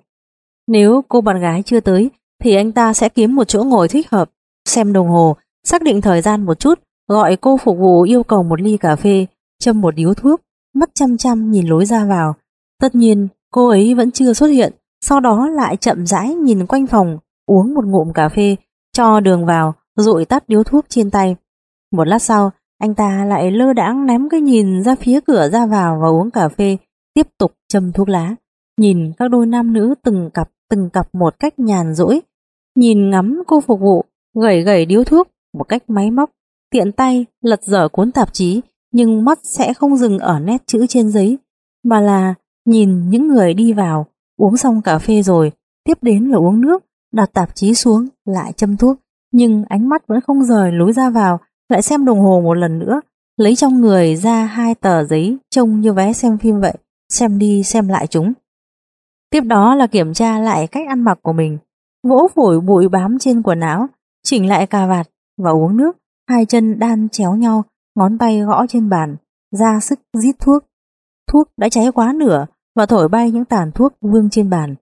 [SPEAKER 1] Nếu cô bạn gái chưa tới thì anh ta sẽ kiếm một chỗ ngồi thích hợp, xem đồng hồ, xác định thời gian một chút, gọi cô phục vụ yêu cầu một ly cà phê, châm một điếu thuốc, mắt chăm chăm nhìn lối ra vào. Tất nhiên cô ấy vẫn chưa xuất hiện, sau đó lại chậm rãi nhìn quanh phòng, uống một ngụm cà phê, cho đường vào, dụi tắt điếu thuốc trên tay. Một lát sau, anh ta lại lơ đãng ném cái nhìn ra phía cửa ra vào và uống cà phê, tiếp tục châm thuốc lá, nhìn các đôi nam nữ từng cặp từng cặp một cách nhàn rỗi, nhìn ngắm cô phục vụ gẩy gẩy điếu thuốc một cách máy móc, tiện tay lật dở cuốn tạp chí, nhưng mắt sẽ không dừng ở nét chữ trên giấy, mà là nhìn những người đi vào, uống xong cà phê rồi, tiếp đến là uống nước, đặt tạp chí xuống, lại châm thuốc, nhưng ánh mắt vẫn không rời lối ra vào, lại xem đồng hồ một lần nữa, lấy trong người ra hai tờ giấy trông như vé xem phim vậy, xem đi xem lại chúng. Tiếp đó là kiểm tra lại cách ăn mặc của mình, vỗ phổi bụi bám trên quần áo, chỉnh lại cà vạt và uống nước, hai chân đan chéo nhau, ngón tay gõ trên bàn, ra sức rít thuốc. Thuốc đã cháy quá nửa và thổi bay những tàn thuốc vương trên bàn.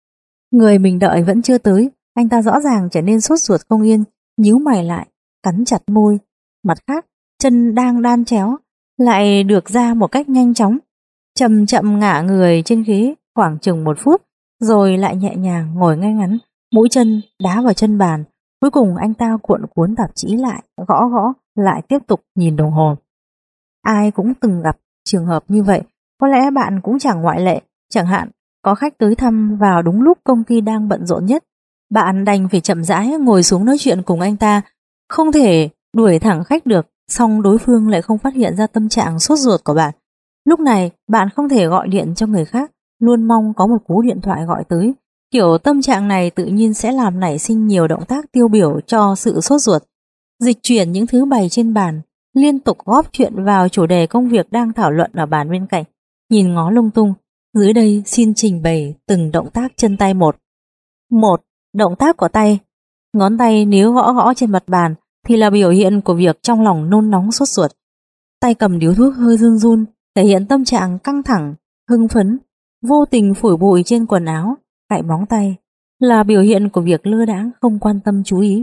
[SPEAKER 1] Người mình đợi vẫn chưa tới, anh ta rõ ràng trở nên sốt ruột không yên, nhíu mày lại, cắn chặt môi. Mặt khác, chân đang đan chéo lại được ra một cách nhanh chóng, chậm chậm ngả người trên ghế khoảng chừng một phút, rồi lại nhẹ nhàng ngồi ngay ngắn, mũi chân đá vào chân bàn. Cuối cùng anh ta cuộn cuốn tạp chí lại, gõ gõ, lại tiếp tục nhìn đồng hồ. Ai cũng từng gặp trường hợp như vậy, có lẽ bạn cũng chẳng ngoại lệ. Chẳng hạn, có khách tới thăm vào đúng lúc công ty đang bận rộn nhất, bạn đành phải chậm rãi ngồi xuống nói chuyện cùng anh ta, không thể đuổi thẳng khách được, song đối phương lại không phát hiện ra tâm trạng sốt ruột của bạn. Lúc này, bạn không thể gọi điện cho người khác, luôn mong có một cú điện thoại gọi tới. Kiểu tâm trạng này tự nhiên sẽ làm nảy sinh nhiều động tác tiêu biểu cho sự sốt ruột. Dịch chuyển những thứ bày trên bàn, liên tục góp chuyện vào chủ đề công việc đang thảo luận ở bàn bên cạnh, nhìn ngó lung tung. Dưới đây xin trình bày từng động tác chân tay một. Một. Động tác của tay. Ngón tay nếu gõ gõ trên mặt bàn thì là biểu hiện của việc trong lòng nôn nóng sốt ruột. Tay cầm điếu thuốc hơi run run, thể hiện tâm trạng căng thẳng, hưng phấn. Vô tình phủi bụi trên quần áo, cạy móng tay là biểu hiện của việc lơ đãng không quan tâm chú ý.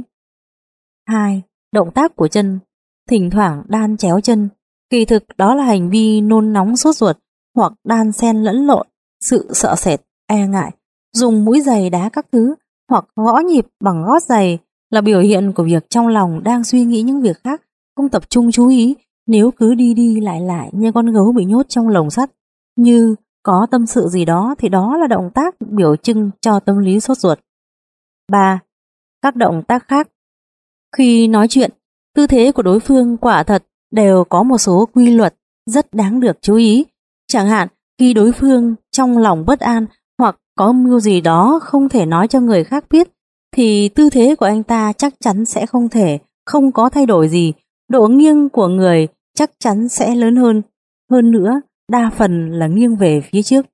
[SPEAKER 1] Hai. Động tác của chân. Thỉnh thoảng đan chéo chân, kỳ thực đó là hành vi nôn nóng sốt ruột, hoặc đan xen lẫn lộn sự sợ sệt, e ngại, dùng mũi giày đá các thứ, hoặc gõ nhịp bằng gót giày là biểu hiện của việc trong lòng đang suy nghĩ những việc khác, không tập trung chú ý. Nếu cứ đi đi lại lại như con gấu bị nhốt trong lồng sắt, như có tâm sự gì đó, thì đó là động tác biểu trưng cho tâm lý sốt ruột. ba. Các động tác khác. Khi nói chuyện, tư thế của đối phương quả thật đều có một số quy luật rất đáng được chú ý. Chẳng hạn, khi đối phương trong lòng bất an hoặc có mưu gì đó không thể nói cho người khác biết, thì tư thế của anh ta chắc chắn sẽ không thể không có thay đổi gì. Độ nghiêng của người chắc chắn sẽ lớn hơn. Hơn nữa, đa phần là nghiêng về phía trước.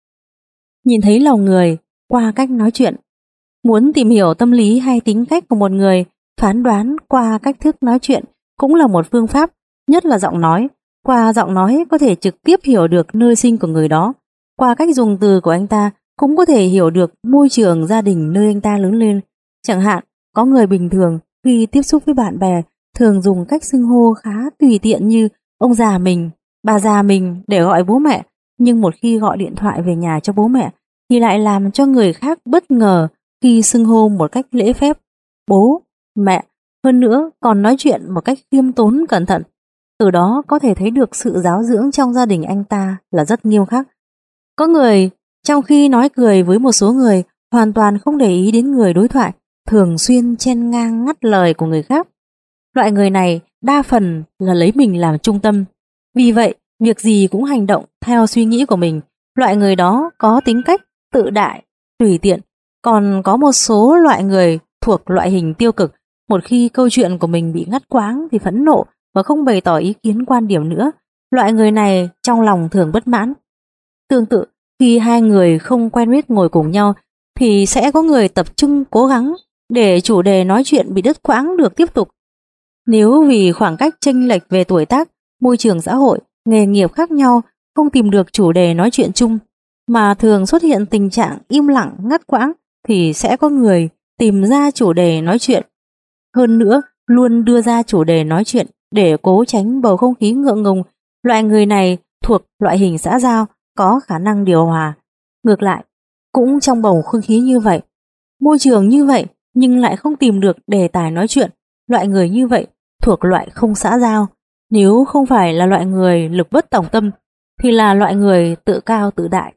[SPEAKER 1] Nhìn thấy lòng người qua cách nói chuyện. Muốn tìm hiểu tâm lý hay tính cách của một người, phán đoán qua cách thức nói chuyện cũng là một phương pháp, nhất là giọng nói. Qua giọng nói có thể trực tiếp hiểu được nơi sinh của người đó. Qua cách dùng từ của anh ta cũng có thể hiểu được môi trường gia đình nơi anh ta lớn lên. Chẳng hạn, có người bình thường khi tiếp xúc với bạn bè thường dùng cách xưng hô khá tùy tiện như ông già mình, bà già mình để gọi bố mẹ, nhưng một khi gọi điện thoại về nhà cho bố mẹ thì lại làm cho người khác bất ngờ khi xưng hô một cách lễ phép, bố, mẹ, hơn nữa còn nói chuyện một cách khiêm tốn cẩn thận. Từ đó có thể thấy được sự giáo dưỡng trong gia đình anh ta là rất nghiêm khắc. Có người trong khi nói cười với một số người hoàn toàn không để ý đến người đối thoại, thường xuyên chen ngang ngắt lời của người khác. Loại người này đa phần là lấy mình làm trung tâm. Vì vậy, việc gì cũng hành động theo suy nghĩ của mình. Loại người đó có tính cách tự đại, tùy tiện. Còn có một số loại người thuộc loại hình tiêu cực, một khi câu chuyện của mình bị ngắt quãng thì phẫn nộ và không bày tỏ ý kiến quan điểm nữa. Loại người này trong lòng thường bất mãn. Tương tự, khi hai người không quen biết ngồi cùng nhau thì sẽ có người tập trung cố gắng để chủ đề nói chuyện bị đứt quãng được tiếp tục. Nếu vì khoảng cách chênh lệch về tuổi tác, môi trường xã hội, nghề nghiệp khác nhau không tìm được chủ đề nói chuyện chung, mà thường xuất hiện tình trạng im lặng ngắt quãng, thì sẽ có người tìm ra chủ đề nói chuyện. Hơn nữa, luôn đưa ra chủ đề nói chuyện để cố tránh bầu không khí ngượng ngùng. Loại người này thuộc loại hình xã giao, có khả năng điều hòa. Ngược lại, cũng trong bầu không khí như vậy, môi trường như vậy, nhưng lại không tìm được đề tài nói chuyện. Loại người như vậy thuộc loại không xã giao. Nếu không phải là loại người lực bất tòng tâm, thì là loại người tự cao tự đại.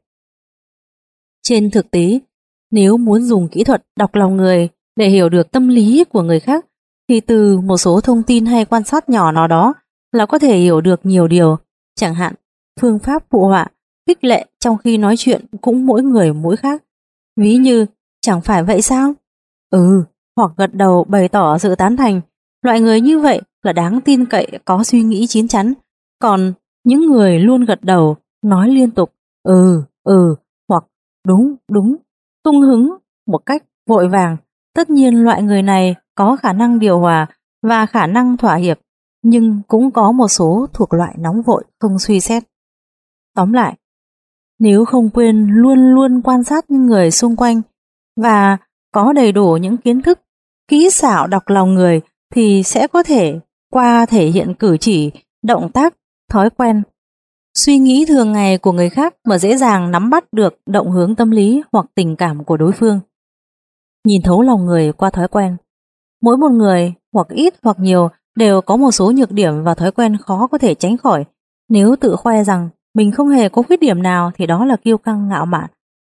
[SPEAKER 1] Trên thực tế, nếu muốn dùng kỹ thuật đọc lòng người để hiểu được tâm lý của người khác, thì từ một số thông tin hay quan sát nhỏ nào đó là có thể hiểu được nhiều điều. Chẳng hạn, phương pháp phụ họa, khích lệ trong khi nói chuyện cũng mỗi người mỗi khác. Ví như, chẳng phải vậy sao? Ừ, hoặc gật đầu bày tỏ sự tán thành. Loại người như vậy là đáng tin cậy, có suy nghĩ chín chắn. Còn những người luôn gật đầu, nói liên tục ừ, ừ, hoặc đúng, đúng, tung hứng một cách vội vàng, tất nhiên loại người này có khả năng điều hòa và khả năng thỏa hiệp, nhưng cũng có một số thuộc loại nóng vội không suy xét. Tóm lại, nếu không quên luôn luôn quan sát những người xung quanh và có đầy đủ những kiến thức, kỹ xảo đọc lòng người, thì sẽ có thể qua thể hiện cử chỉ, động tác, thói quen, suy nghĩ thường ngày của người khác mà dễ dàng nắm bắt được động hướng tâm lý hoặc tình cảm của đối phương. Nhìn thấu lòng người qua thói quen. Mỗi một người hoặc ít hoặc nhiều đều có một số nhược điểm và thói quen khó có thể tránh khỏi. Nếu tự khoe rằng mình không hề có khuyết điểm nào thì đó là kiêu căng ngạo mạn.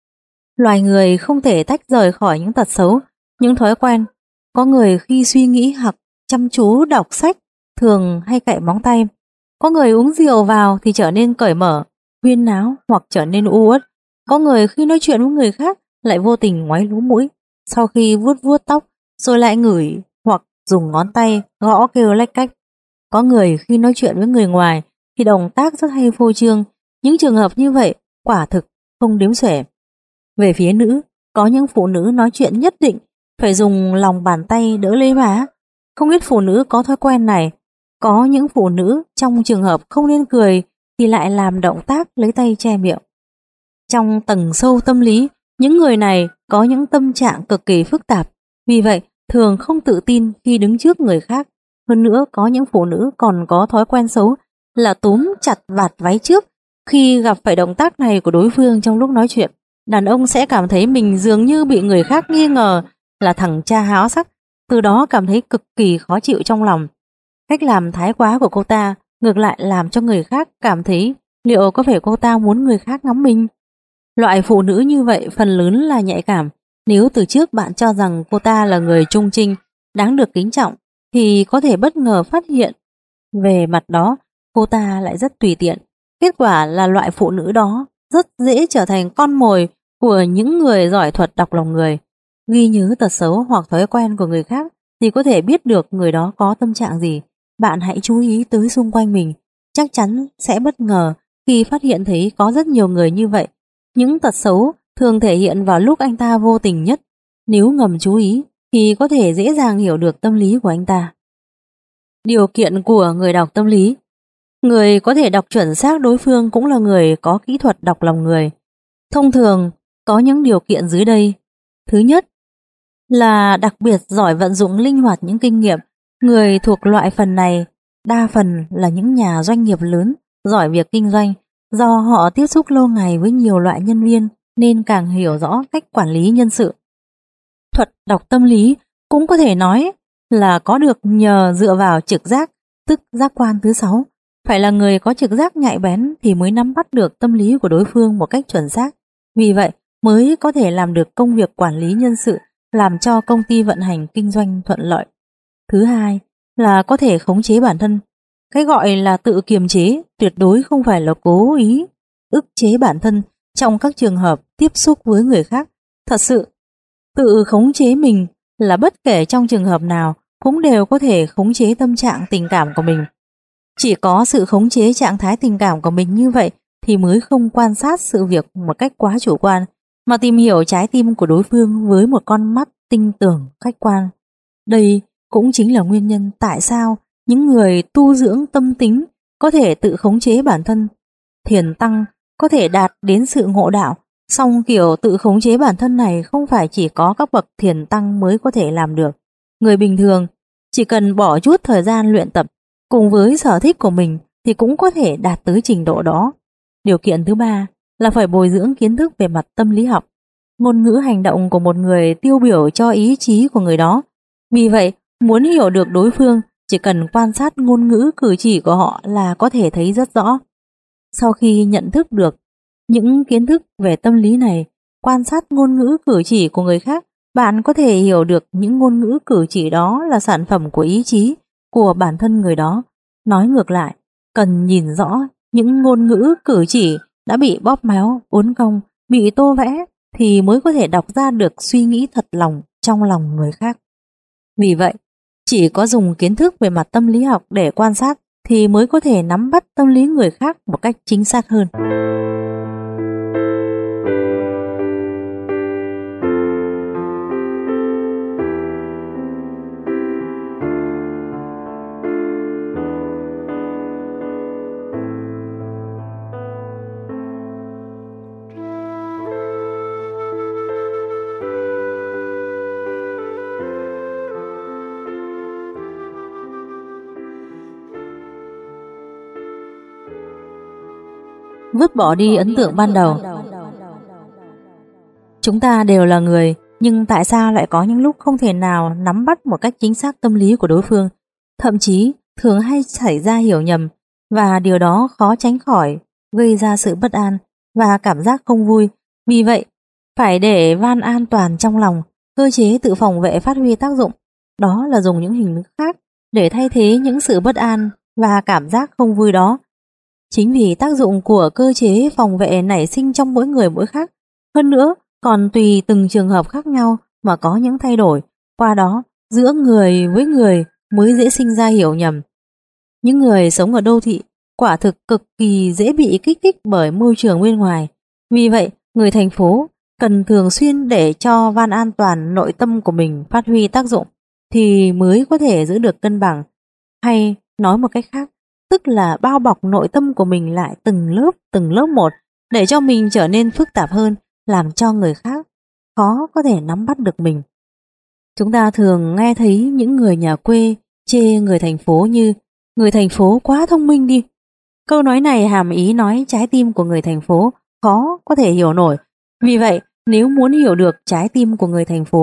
[SPEAKER 1] Loài người không thể tách rời khỏi những tật xấu, những thói quen. Có người khi suy nghĩ hoặc chăm chú đọc sách thường hay cạy móng tay. Có người uống rượu vào thì trở nên cởi mở, huyên náo hoặc trở nên u uất. Có người khi nói chuyện với người khác lại vô tình ngoáy lú mũi, sau khi vuốt vuốt tóc rồi lại ngửi hoặc dùng ngón tay gõ kêu lách cách. Có người khi nói chuyện với người ngoài thì động tác rất hay phô trương. Những trường hợp như vậy quả thực không đếm xuể. Về phía nữ, có những phụ nữ nói chuyện nhất định phải dùng lòng bàn tay đỡ lấy má. Không ít phụ nữ có thói quen này. Có những phụ nữ trong trường hợp không nên cười thì lại làm động tác lấy tay che miệng. Trong tầng sâu tâm lý, những người này có những tâm trạng cực kỳ phức tạp, vì vậy thường không tự tin khi đứng trước người khác. Hơn nữa, có những phụ nữ còn có thói quen xấu là túm chặt vạt váy trước khi gặp phải động tác này của đối phương trong lúc nói chuyện. Đàn ông sẽ cảm thấy mình dường như bị người khác nghi ngờ là thằng cha háo sắc, từ đó cảm thấy cực kỳ khó chịu trong lòng. Cách làm thái quá của cô ta ngược lại làm cho người khác cảm thấy liệu có phải cô ta muốn người khác ngắm mình. Loại phụ nữ như vậy phần lớn là nhạy cảm. Nếu từ trước bạn cho rằng cô ta là người trung trinh, đáng được kính trọng, thì có thể bất ngờ phát hiện về mặt đó cô ta lại rất tùy tiện. Kết quả là loại phụ nữ đó rất dễ trở thành con mồi của những người giỏi thuật đọc lòng người. Ghi nhớ tật xấu hoặc thói quen của người khác thì có thể biết được người đó có tâm trạng gì. Bạn hãy chú ý tới xung quanh mình, chắc chắn sẽ bất ngờ khi phát hiện thấy có rất nhiều người như vậy. Những tật xấu thường thể hiện vào lúc anh ta vô tình nhất. Nếu ngầm chú ý thì có thể dễ dàng hiểu được tâm lý của anh ta. Điều kiện của người đọc tâm lý. Người có thể đọc chuẩn xác đối phương cũng là người có kỹ thuật đọc lòng người. Thông thường có những điều kiện dưới đây. Thứ nhất là đặc biệt giỏi vận dụng linh hoạt những kinh nghiệm. Người thuộc loại phần này đa phần là những nhà doanh nghiệp lớn, giỏi việc kinh doanh. Do họ tiếp xúc lâu ngày với nhiều loại nhân viên nên càng hiểu rõ cách quản lý nhân sự. Thuật đọc tâm lý cũng có thể nói là có được nhờ dựa vào trực giác, tức giác quan thứ sáu. Phải là người có trực giác nhạy bén thì mới nắm bắt được tâm lý của đối phương một cách chuẩn xác. Vì vậy mới có thể làm được công việc quản lý nhân sự, làm cho công ty vận hành kinh doanh thuận lợi. Thứ hai là có thể khống chế bản thân. Cái gọi là tự kiềm chế tuyệt đối không phải là cố ý ức chế bản thân trong các trường hợp tiếp xúc với người khác. Thật sự, tự khống chế mình là bất kể trong trường hợp nào cũng đều có thể khống chế tâm trạng tình cảm của mình. Chỉ có sự khống chế trạng thái tình cảm của mình như vậy thì mới không quan sát sự việc một cách quá chủ quan, mà tìm hiểu trái tim của đối phương với một con mắt tinh tưởng, khách quan. Đây cũng chính là nguyên nhân tại sao những người tu dưỡng tâm tính có thể tự khống chế bản thân. Thiền tăng có thể đạt đến sự ngộ đạo, song kiểu tự khống chế bản thân này không phải chỉ có các bậc thiền tăng mới có thể làm được. Người bình thường chỉ cần bỏ chút thời gian luyện tập cùng với sở thích của mình thì cũng có thể đạt tới trình độ đó. Điều kiện thứ ba là phải bồi dưỡng kiến thức về mặt tâm lý học. Ngôn ngữ hành động của một người tiêu biểu cho ý chí của người đó. Vì vậy, muốn hiểu được đối phương, chỉ cần quan sát ngôn ngữ cử chỉ của họ là có thể thấy rất rõ. Sau khi nhận thức được những kiến thức về tâm lý này, quan sát ngôn ngữ cử chỉ của người khác, bạn có thể hiểu được những ngôn ngữ cử chỉ đó là sản phẩm của ý chí của bản thân người đó. Nói ngược lại, cần nhìn rõ những ngôn ngữ cử chỉ đã bị bóp méo, uốn cong, bị tô vẽ thì mới có thể đọc ra được suy nghĩ thật lòng trong lòng người khác. Vì vậy, chỉ có dùng kiến thức về mặt tâm lý học để quan sát thì mới có thể nắm bắt tâm lý người khác một cách chính xác hơn. Vứt bỏ đi ấn tượng ban đầu. Chúng ta đều là người, nhưng tại sao lại có những lúc không thể nào nắm bắt một cách chính xác tâm lý của đối phương, thậm chí thường hay xảy ra hiểu nhầm, và điều đó khó tránh khỏi gây ra sự bất an và cảm giác không vui. Vì vậy, phải để van an toàn trong lòng, cơ chế tự phòng vệ phát huy tác dụng, đó là dùng những hình thức khác để thay thế những sự bất an và cảm giác không vui đó. Chính vì tác dụng của cơ chế phòng vệ nảy sinh trong mỗi người mỗi khác, hơn nữa còn tùy từng trường hợp khác nhau mà có những thay đổi, qua đó giữa người với người mới dễ sinh ra hiểu nhầm. Những người sống ở đô thị quả thực cực kỳ dễ bị kích thích bởi môi trường bên ngoài. Vì vậy, người thành phố cần thường xuyên để cho van an toàn nội tâm của mình phát huy tác dụng thì mới có thể giữ được cân bằng. Hay nói một cách khác, tức là bao bọc nội tâm của mình lại từng lớp từng lớp một để cho mình trở nên phức tạp hơn, làm cho người khác khó có thể nắm bắt được mình. Chúng ta thường nghe thấy những người nhà quê chê người thành phố như người thành phố quá thông minh đi. Câu nói này hàm ý nói trái tim của người thành phố khó có thể hiểu nổi. Vì vậy, nếu muốn hiểu được trái tim của người thành phố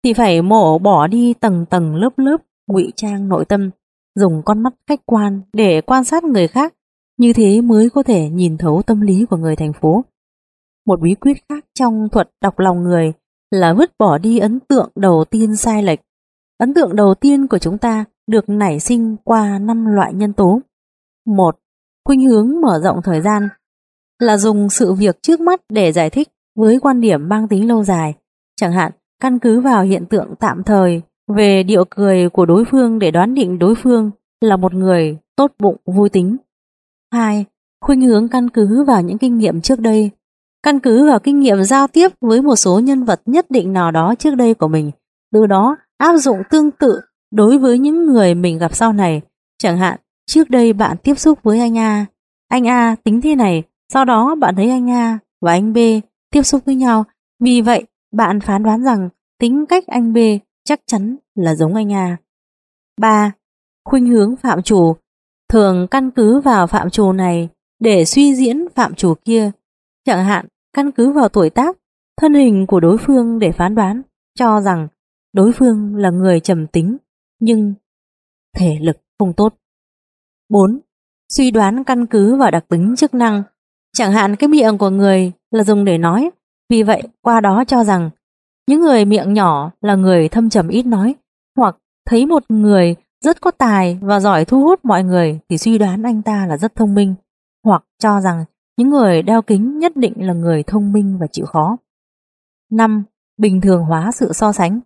[SPEAKER 1] thì phải mổ bỏ đi tầng tầng lớp lớp ngụy trang nội tâm, dùng con mắt khách quan để quan sát người khác, như thế mới có thể nhìn thấu tâm lý của người thành phố. Một bí quyết khác trong thuật đọc lòng người là vứt bỏ đi ấn tượng đầu tiên sai lệch. Ấn tượng đầu tiên của chúng ta được nảy sinh qua năm loại nhân tố. Một, khuynh hướng mở rộng thời gian, là dùng sự việc trước mắt để giải thích với quan điểm mang tính lâu dài, chẳng hạn căn cứ vào hiện tượng tạm thời về điệu cười của đối phương để đoán định đối phương là một người tốt bụng vui tính. Hai, khuynh hướng căn cứ vào những kinh nghiệm trước đây, căn cứ vào kinh nghiệm giao tiếp với một số nhân vật nhất định nào đó trước đây của mình, từ đó áp dụng tương tự đối với những người mình gặp sau này. Chẳng hạn, trước đây bạn tiếp xúc với anh A, anh A tính thế này, sau đó bạn thấy anh A và anh B tiếp xúc với nhau, vì vậy bạn phán đoán rằng tính cách anh B chắc chắn là giống anh A. Ba, khuynh hướng phạm trù, thường căn cứ vào phạm trù này để suy diễn phạm trù kia, chẳng hạn căn cứ vào tuổi tác, thân hình của đối phương để phán đoán, cho rằng đối phương là người trầm tính nhưng thể lực không tốt. Bốn, suy đoán căn cứ vào đặc tính chức năng, chẳng hạn cái miệng của người là dùng để nói, vì vậy qua đó cho rằng những người miệng nhỏ là người thâm trầm ít nói, hoặc thấy một người rất có tài và giỏi thu hút mọi người thì suy đoán anh ta là rất thông minh, hoặc cho rằng những người đeo kính nhất định là người thông minh và chịu khó. Năm, bình thường hóa sự so sánh,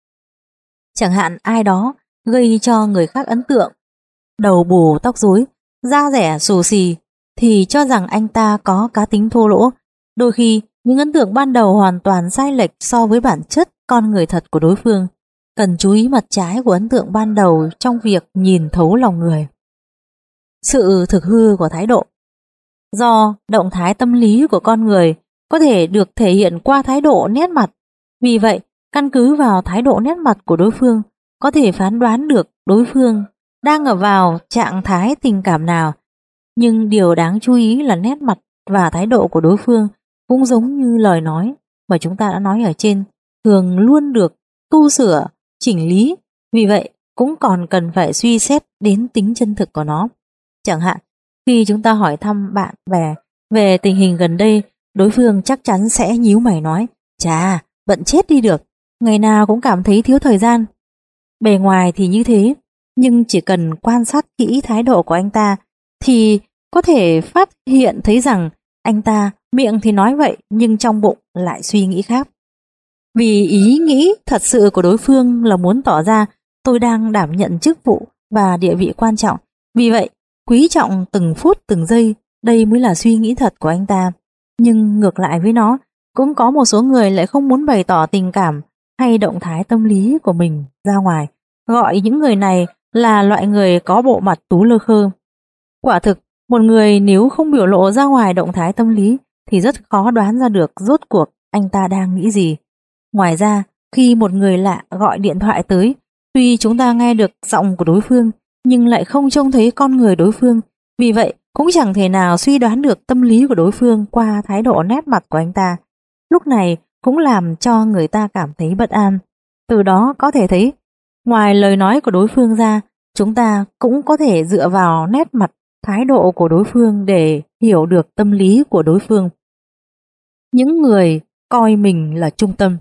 [SPEAKER 1] chẳng hạn ai đó gây cho người khác ấn tượng đầu bù tóc rối, da rẻ xù xì thì cho rằng anh ta có cá tính thô lỗ. Đôi khi những ấn tượng ban đầu hoàn toàn sai lệch so với bản chất con người thật của đối phương. Cần chú ý mặt trái của ấn tượng ban đầu trong việc nhìn thấu lòng người. Sự thực hư của thái độ, do động thái tâm lý của con người có thể được thể hiện qua thái độ nét mặt, vì vậy căn cứ vào thái độ nét mặt của đối phương có thể phán đoán được đối phương đang ở vào trạng thái tình cảm nào. Nhưng điều đáng chú ý là nét mặt và thái độ của đối phương cũng giống như lời nói mà chúng ta đã nói ở trên, thường luôn được tu sửa, chỉnh lý, vì vậy cũng còn cần phải suy xét đến tính chân thực của nó. Chẳng hạn, khi chúng ta hỏi thăm bạn bè về tình hình gần đây, đối phương chắc chắn sẽ nhíu mày nói, chà, bận chết đi được, ngày nào cũng cảm thấy thiếu thời gian. Bề ngoài thì như thế, nhưng chỉ cần quan sát kỹ thái độ của anh ta thì có thể phát hiện thấy rằng anh ta miệng thì nói vậy nhưng trong bụng lại suy nghĩ khác. Vì ý nghĩ thật sự của đối phương là muốn tỏ ra tôi đang đảm nhận chức vụ và địa vị quan trọng, vì vậy quý trọng từng phút từng giây, đây mới là suy nghĩ thật của anh ta. Nhưng ngược lại với nó, cũng có một số người lại không muốn bày tỏ tình cảm hay động thái tâm lý của mình ra ngoài, gọi những người này là loại người có bộ mặt tú lơ khơ. Quả thực, một người nếu không biểu lộ ra ngoài động thái tâm lý thì rất khó đoán ra được rốt cuộc anh ta đang nghĩ gì. Ngoài ra, khi một người lạ gọi điện thoại tới, tuy chúng ta nghe được giọng của đối phương nhưng lại không trông thấy con người đối phương, vì vậy cũng chẳng thể nào suy đoán được tâm lý của đối phương qua thái độ nét mặt của anh ta. Lúc này cũng làm cho người ta cảm thấy bất an. Từ đó có thể thấy, ngoài lời nói của đối phương ra, chúng ta cũng có thể dựa vào nét mặt, thái độ của đối phương để hiểu được tâm lý của đối phương. Những người coi mình là trung tâm.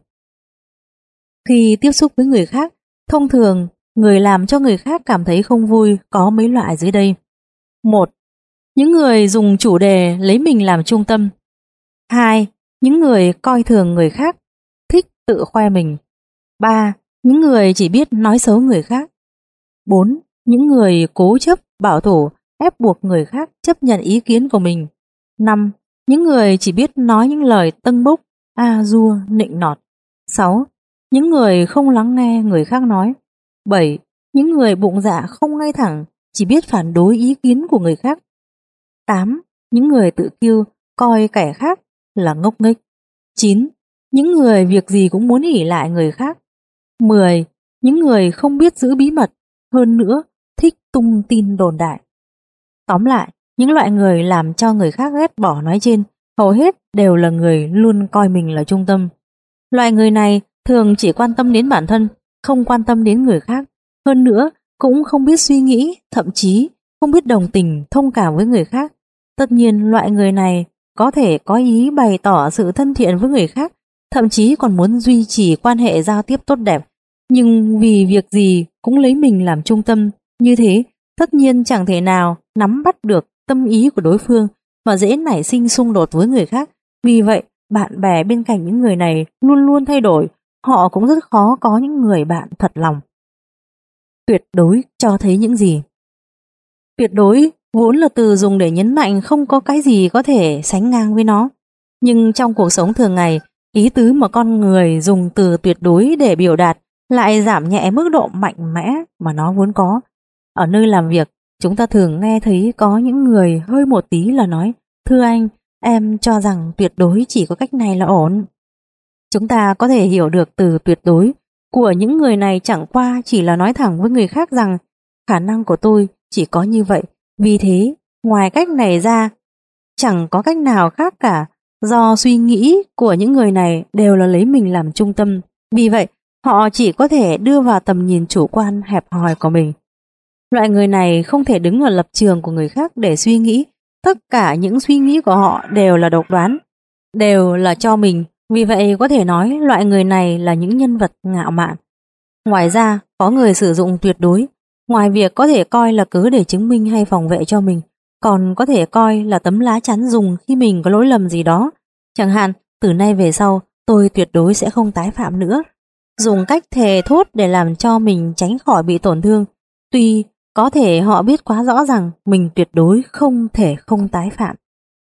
[SPEAKER 1] Khi tiếp xúc với người khác, thông thường người làm cho người khác cảm thấy không vui có mấy loại dưới đây. Một, những người dùng chủ đề lấy mình làm trung tâm. Hai, những người coi thường người khác, thích tự khoe mình. Ba, những người chỉ biết nói xấu người khác. Bốn, những người cố chấp, bảo thủ, ép buộc người khác chấp nhận ý kiến của mình. Năm, những người chỉ biết nói những lời tâng bốc, a dua, nịnh nọt. Sáu, những người không lắng nghe người khác nói. Bảy, những người bụng dạ không ngay thẳng, chỉ biết phản đối ý kiến của người khác. Tám, những người tự kiêu, coi kẻ khác là ngốc nghếch. Chín, những người việc gì cũng muốn ỷ lại người khác. Mười, những người không biết giữ bí mật, hơn nữa thích tung tin đồn đại. Tóm lại, những loại người làm cho người khác ghét bỏ nói trên hầu hết đều là người luôn coi mình là trung tâm. Loại người này thường chỉ quan tâm đến bản thân, không quan tâm đến người khác. Hơn nữa, cũng không biết suy nghĩ, thậm chí không biết đồng tình, thông cảm với người khác. Tất nhiên, loại người này có thể có ý bày tỏ sự thân thiện với người khác, thậm chí còn muốn duy trì quan hệ giao tiếp tốt đẹp, nhưng vì việc gì cũng lấy mình làm trung tâm. Như thế, tất nhiên chẳng thể nào nắm bắt được tâm ý của đối phương mà dễ nảy sinh xung đột với người khác. Vì vậy, bạn bè bên cạnh những người này luôn luôn thay đổi, họ cũng rất khó có những người bạn thật lòng. Tuyệt đối cho thấy những gì? Tuyệt đối vốn là từ dùng để nhấn mạnh không có cái gì có thể sánh ngang với nó. Nhưng trong cuộc sống thường ngày, ý tứ mà con người dùng từ tuyệt đối để biểu đạt lại giảm nhẹ mức độ mạnh mẽ mà nó vốn có. Ở nơi làm việc, chúng ta thường nghe thấy có những người hơi một tí là nói: "Thưa anh, em cho rằng tuyệt đối chỉ có cách này là ổn." Chúng ta có thể hiểu được từ tuyệt đối của những người này chẳng qua chỉ là nói thẳng với người khác rằng khả năng của tôi chỉ có như vậy, vì thế ngoài cách này ra chẳng có cách nào khác cả. Do suy nghĩ của những người này đều là lấy mình làm trung tâm, vì vậy họ chỉ có thể đưa vào tầm nhìn chủ quan hẹp hòi của mình. Loại người này không thể đứng ở lập trường của người khác để suy nghĩ. Tất cả những suy nghĩ của họ đều là độc đoán, đều là cho mình. Vì vậy có thể nói loại người này là những nhân vật ngạo mạn. Ngoài ra, có người sử dụng tuyệt đối, ngoài việc có thể coi là cớ để chứng minh hay phòng vệ cho mình, còn có thể coi là tấm lá chắn dùng khi mình có lỗi lầm gì đó. Chẳng hạn, từ nay về sau, tôi tuyệt đối sẽ không tái phạm nữa. Dùng cách thề thốt để làm cho mình tránh khỏi bị tổn thương. Tuy có thể họ biết quá rõ rằng mình tuyệt đối không thể không tái phạm.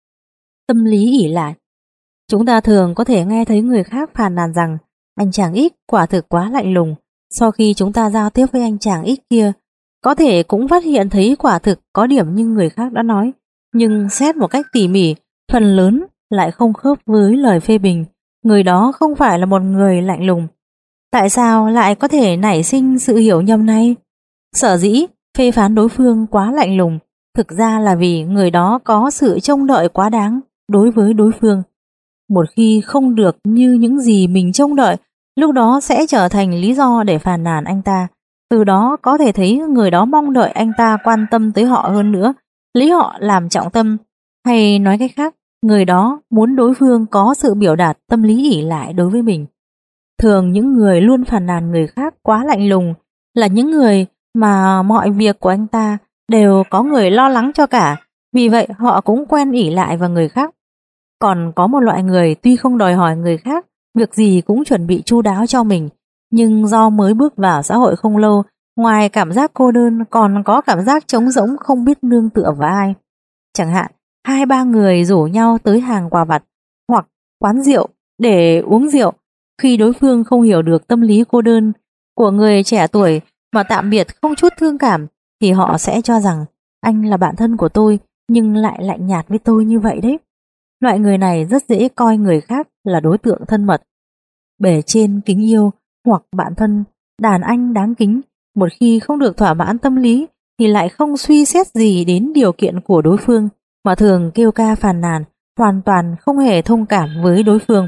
[SPEAKER 1] Tâm lý ỷ lại. Chúng ta thường có thể nghe thấy người khác phàn nàn rằng anh chàng X quả thực quá lạnh lùng. Sau khi chúng ta giao tiếp với anh chàng X kia, có thể cũng phát hiện thấy quả thực có điểm như người khác đã nói, nhưng xét một cách tỉ mỉ, phần lớn lại không khớp với lời phê bình. Người đó không phải là một người lạnh lùng. Tại sao lại có thể nảy sinh sự hiểu nhầm này? Sở dĩ phê phán đối phương quá lạnh lùng, thực ra là vì người đó có sự trông đợi quá đáng đối với đối phương. Một khi không được như những gì mình trông đợi, lúc đó sẽ trở thành lý do để phàn nàn anh ta. Từ đó có thể thấy người đó mong đợi anh ta quan tâm tới họ hơn nữa, lấy họ làm trọng tâm. Hay nói cách khác, người đó muốn đối phương có sự biểu đạt tâm lý ỷ lại đối với mình. Thường những người luôn phàn nàn người khác quá lạnh lùng là những người mà mọi việc của anh ta đều có người lo lắng cho cả, vì vậy họ cũng quen ỷ lại vào người khác. Còn có một loại người tuy không đòi hỏi người khác, việc gì cũng chuẩn bị chu đáo cho mình, nhưng do mới bước vào xã hội không lâu, ngoài cảm giác cô đơn còn có cảm giác trống rỗng không biết nương tựa vào ai. Chẳng hạn, hai ba người rủ nhau tới hàng quà vặt hoặc quán rượu để uống rượu. Khi đối phương không hiểu được tâm lý cô đơn của người trẻ tuổi mà tạm biệt không chút thương cảm, thì họ sẽ cho rằng anh là bạn thân của tôi nhưng lại lạnh nhạt với tôi như vậy đấy. Loại người này rất dễ coi người khác là đối tượng thân mật, bề trên kính yêu hoặc bạn thân, đàn anh đáng kính. Một khi không được thỏa mãn tâm lý thì lại không suy xét gì đến điều kiện của đối phương, mà thường kêu ca phàn nàn, hoàn toàn không hề thông cảm với đối phương.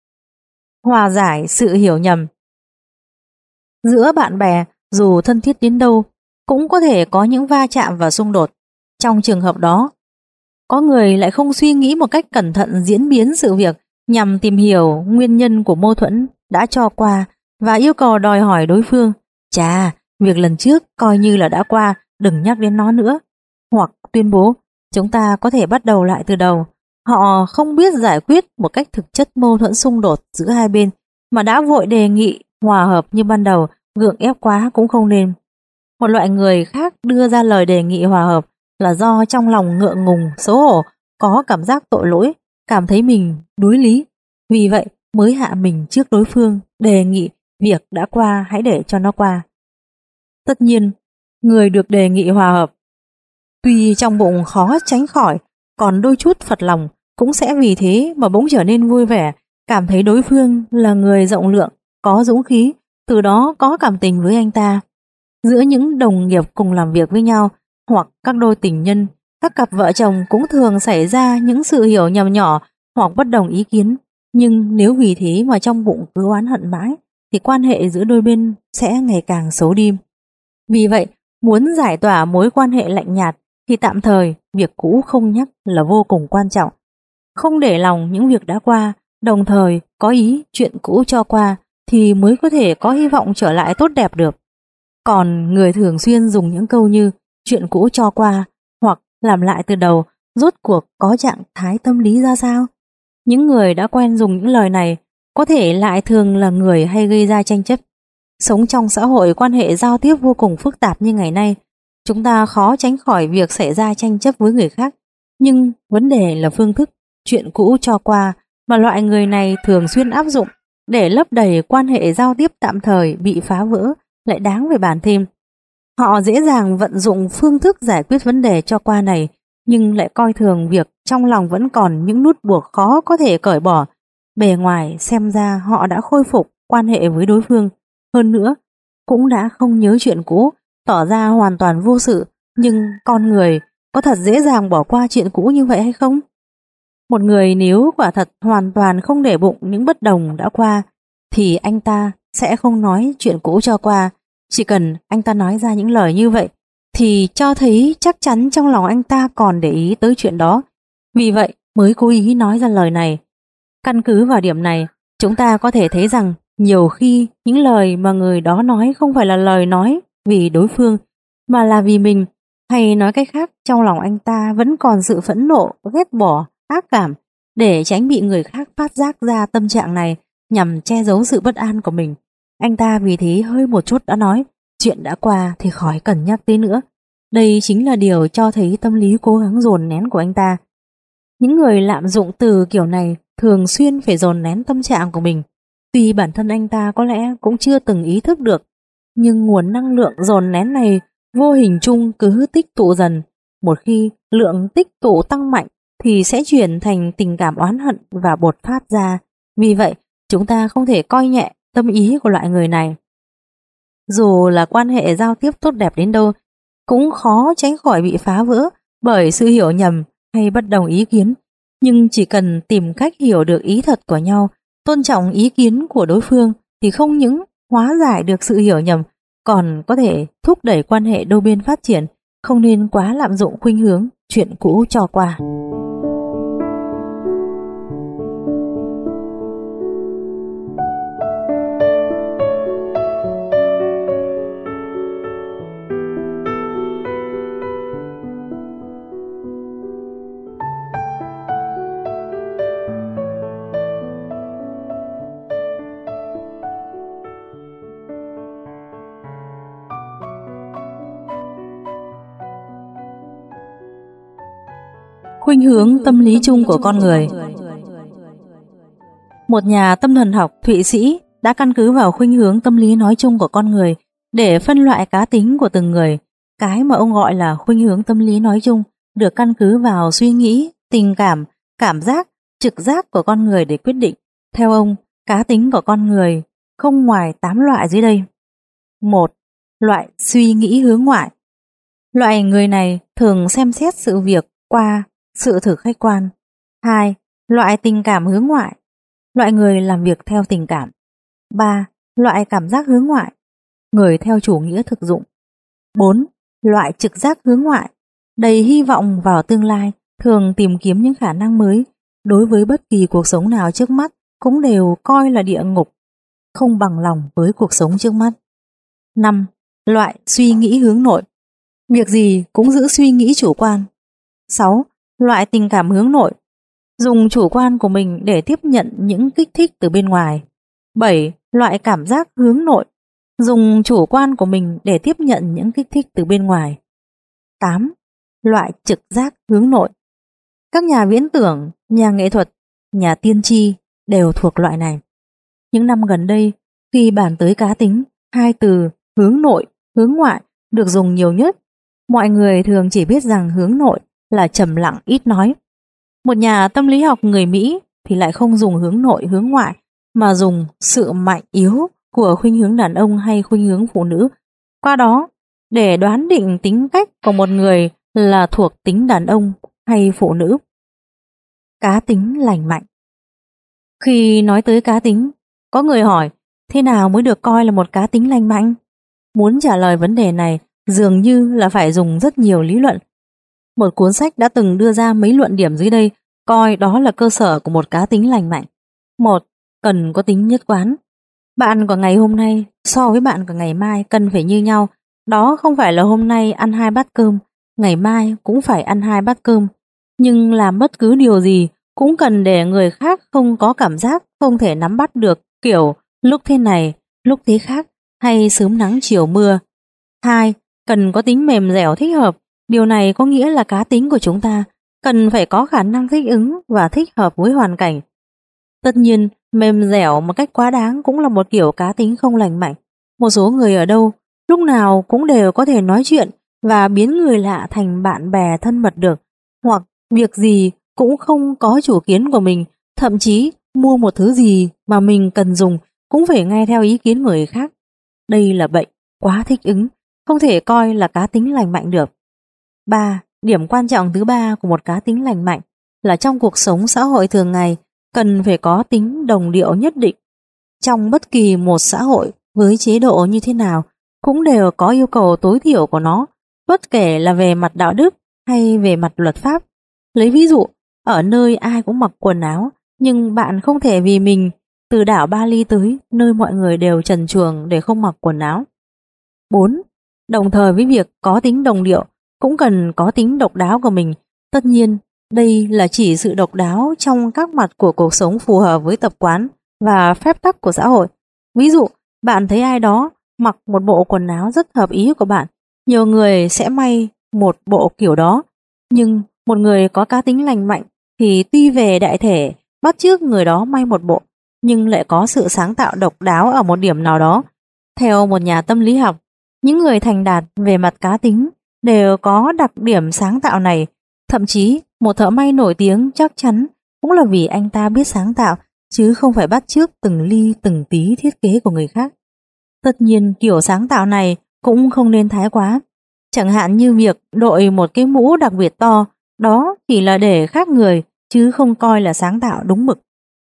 [SPEAKER 1] Hòa giải sự hiểu nhầm. Giữa bạn bè, dù thân thiết đến đâu, cũng có thể có những va chạm và xung đột. Trong trường hợp đó, có người lại không suy nghĩ một cách cẩn thận diễn biến sự việc nhằm tìm hiểu nguyên nhân của mâu thuẫn đã cho qua và yêu cầu đòi hỏi đối phương: "Chà, việc lần trước coi như là đã qua, đừng nhắc đến nó nữa." Hoặc tuyên bố: "Chúng ta có thể bắt đầu lại từ đầu." Họ không biết giải quyết một cách thực chất mâu thuẫn xung đột giữa hai bên, mà đã vội đề nghị hòa hợp như ban đầu, gượng ép quá cũng không nên. Một loại người khác đưa ra lời đề nghị hòa hợp là do trong lòng ngượng ngùng, xấu hổ, có cảm giác tội lỗi, cảm thấy mình đuối lý. Vì vậy mới hạ mình trước đối phương, đề nghị việc đã qua hãy để cho nó qua. Tất nhiên, người được đề nghị hòa hợp, tuy trong bụng khó tránh khỏi còn đôi chút phật lòng, cũng sẽ vì thế mà bỗng trở nên vui vẻ, cảm thấy đối phương là người rộng lượng, có dũng khí, từ đó có cảm tình với anh ta. Giữa những đồng nghiệp cùng làm việc với nhau, hoặc các đôi tình nhân, các cặp vợ chồng cũng thường xảy ra những sự hiểu nhầm nhỏ hoặc bất đồng ý kiến. Nhưng nếu vì thế mà trong bụng cứ oán hận mãi, thì quan hệ giữa đôi bên sẽ ngày càng xấu đi. Vì vậy, muốn giải tỏa mối quan hệ lạnh nhạt thì tạm thời việc cũ không nhắc là vô cùng quan trọng. Không để lòng những việc đã qua, đồng thời có ý chuyện cũ cho qua thì mới có thể có hy vọng trở lại tốt đẹp được. Còn người thường xuyên dùng những câu như chuyện cũ cho qua hoặc làm lại từ đầu, rốt cuộc có trạng thái tâm lý ra sao? Những người đã quen dùng những lời này có thể lại thường là người hay gây ra tranh chấp. Sống trong xã hội quan hệ giao tiếp vô cùng phức tạp như ngày nay, chúng ta khó tránh khỏi việc xảy ra tranh chấp với người khác. Nhưng vấn đề là phương thức chuyện cũ cho qua mà loại người này thường xuyên áp dụng để lấp đầy quan hệ giao tiếp tạm thời bị phá vỡ lại đáng phải bàn thêm. Họ dễ dàng vận dụng phương thức giải quyết vấn đề cho qua này, nhưng lại coi thường việc trong lòng vẫn còn những nút buộc khó có thể cởi bỏ. Bề ngoài xem ra họ đã khôi phục quan hệ với đối phương, hơn nữa cũng đã không nhớ chuyện cũ, tỏ ra hoàn toàn vô sự. Nhưng con người có thật dễ dàng bỏ qua chuyện cũ như vậy hay không? Một người nếu quả thật hoàn toàn không để bụng những bất đồng đã qua thì anh ta sẽ không nói chuyện cũ cho qua. Chỉ cần anh ta nói ra những lời như vậy thì cho thấy chắc chắn trong lòng anh ta còn để ý tới chuyện đó. Vì vậy mới cố ý nói ra lời này. Căn cứ vào điểm này, chúng ta có thể thấy rằng nhiều khi những lời mà người đó nói không phải là lời nói vì đối phương, mà là vì mình. Hay nói cách khác, trong lòng anh ta vẫn còn sự phẫn nộ, ghét bỏ, ác cảm. Để tránh bị người khác phát giác ra tâm trạng này nhằm che giấu sự bất an của mình, anh ta vì thế hơi một chút đã nói chuyện đã qua thì khỏi cần nhắc tới nữa. Đây chính là điều cho thấy tâm lý cố gắng dồn nén của anh ta. Những người lạm dụng từ kiểu này thường xuyên phải dồn nén tâm trạng của mình. Tuy bản thân anh ta có lẽ cũng chưa từng ý thức được, nhưng nguồn năng lượng dồn nén này vô hình chung cứ tích tụ dần. Một khi lượng tích tụ tăng mạnh thì sẽ chuyển thành tình cảm oán hận và bộc phát ra. Vì vậy, chúng ta không thể coi nhẹ tâm ý của loại người này. Dù là quan hệ giao tiếp tốt đẹp đến đâu, cũng khó tránh khỏi bị phá vỡ bởi sự hiểu nhầm hay bất đồng ý kiến. Nhưng chỉ cần tìm cách hiểu được ý thật của nhau, tôn trọng ý kiến của đối phương thì không những hóa giải được sự hiểu nhầm, còn có thể thúc đẩy quan hệ đôi bên phát triển. Không nên quá lạm dụng khuynh hướng chuyện cũ cho qua. Khuynh hướng tâm lý chung của con người. Một nhà tâm thần học Thụy Sĩ đã căn cứ vào khuynh hướng tâm lý nói chung của con người để phân loại cá tính của từng người. Cái mà ông gọi là khuynh hướng tâm lý nói chung được căn cứ vào suy nghĩ, tình cảm, cảm giác, trực giác của con người để quyết định. Theo ông, cá tính của con người không ngoài tám loại dưới đây. Một. Loại suy nghĩ hướng ngoại. Loại người này thường xem xét sự việc qua sự thực khách quan. Hai. Loại tình cảm hướng ngoại. Loại người làm việc theo tình cảm. Ba. Loại cảm giác hướng ngoại. Người theo chủ nghĩa thực dụng. Bốn. Loại trực giác hướng ngoại. Đầy hy vọng vào tương lai, thường tìm kiếm những khả năng mới. Đối với bất kỳ cuộc sống nào trước mắt cũng đều coi là địa ngục, không bằng lòng với cuộc sống trước mắt. Năm. Loại suy nghĩ hướng nội. Việc gì cũng giữ suy nghĩ chủ quan. Sáu. Loại tình cảm hướng nội. Dùng chủ quan của mình để tiếp nhận những kích thích từ bên ngoài. Bảy. Loại cảm giác hướng nội. Dùng chủ quan của mình để tiếp nhận những kích thích từ bên ngoài. Tám. Loại trực giác hướng nội. Các nhà viễn tưởng, nhà nghệ thuật, nhà tiên tri đều thuộc loại này. Những năm gần đây, khi bàn tới cá tính, hai từ hướng nội, hướng ngoại được dùng nhiều nhất. Mọi người thường chỉ biết rằng hướng nội là trầm lặng ít nói. Một nhà tâm lý học người Mỹ thì lại không dùng hướng nội hướng ngoại, mà dùng sự mạnh yếu của khuynh hướng đàn ông hay khuynh hướng phụ nữ, qua đó để đoán định tính cách của một người là thuộc tính đàn ông hay phụ nữ. Cá tính lành mạnh. Khi nói tới cá tính, có người hỏi thế nào mới được coi là một cá tính lành mạnh? Muốn trả lời vấn đề này dường như là phải dùng rất nhiều lý luận. Một cuốn sách đã từng đưa ra mấy luận điểm dưới đây, coi đó là cơ sở của một cá tính lành mạnh. Một, cần có tính nhất quán. Bạn của ngày hôm nay so với bạn của ngày mai cần phải như nhau. Đó không phải là hôm nay ăn hai bát cơm, ngày mai cũng phải ăn hai bát cơm. Nhưng làm bất cứ điều gì cũng cần để người khác không có cảm giác không thể nắm bắt được, kiểu lúc thế này, lúc thế khác, hay sớm nắng chiều mưa. Hai, cần có tính mềm dẻo thích hợp. Điều này có nghĩa là cá tính của chúng ta cần phải có khả năng thích ứng và thích hợp với hoàn cảnh. Tất nhiên, mềm dẻo một cách quá đáng cũng là một kiểu cá tính không lành mạnh. Một số người ở đâu, lúc nào cũng đều có thể nói chuyện và biến người lạ thành bạn bè thân mật được, hoặc việc gì cũng không có chủ kiến của mình, thậm chí mua một thứ gì mà mình cần dùng cũng phải nghe theo ý kiến người khác. Đây là bệnh quá thích ứng, không thể coi là cá tính lành mạnh được. Ba, điểm quan trọng thứ ba của một cá tính lành mạnh là trong cuộc sống xã hội thường ngày cần phải có tính đồng điệu nhất định. Trong bất kỳ một xã hội với chế độ như thế nào cũng đều có yêu cầu tối thiểu của nó, bất kể là về mặt đạo đức hay về mặt luật pháp. Lấy ví dụ, ở nơi ai cũng mặc quần áo, nhưng bạn không thể vì mình từ đảo Bali tới nơi mọi người đều trần truồng để không mặc quần áo. Bốn, đồng thời với việc có tính đồng điệu cũng cần có tính độc đáo của mình. Tất nhiên, đây là chỉ sự độc đáo trong các mặt của cuộc sống phù hợp với tập quán và phép tắc của xã hội. Ví dụ, bạn thấy ai đó mặc một bộ quần áo rất hợp ý của bạn, nhiều người sẽ may một bộ kiểu đó, nhưng một người có cá tính lành mạnh thì tuy về đại thể bắt chước người đó may một bộ, nhưng lại có sự sáng tạo độc đáo ở một điểm nào đó. Theo một nhà tâm lý học, những người thành đạt về mặt cá tính đều có đặc điểm sáng tạo này. Thậm chí một thợ may nổi tiếng chắc chắn cũng là vì anh ta biết sáng tạo, chứ không phải bắt chước từng ly từng tí thiết kế của người khác. Tất nhiên kiểu sáng tạo này cũng không nên thái quá. Chẳng hạn như việc đội một cái mũ đặc biệt to, đó chỉ là để khác người, chứ không coi là sáng tạo đúng mực.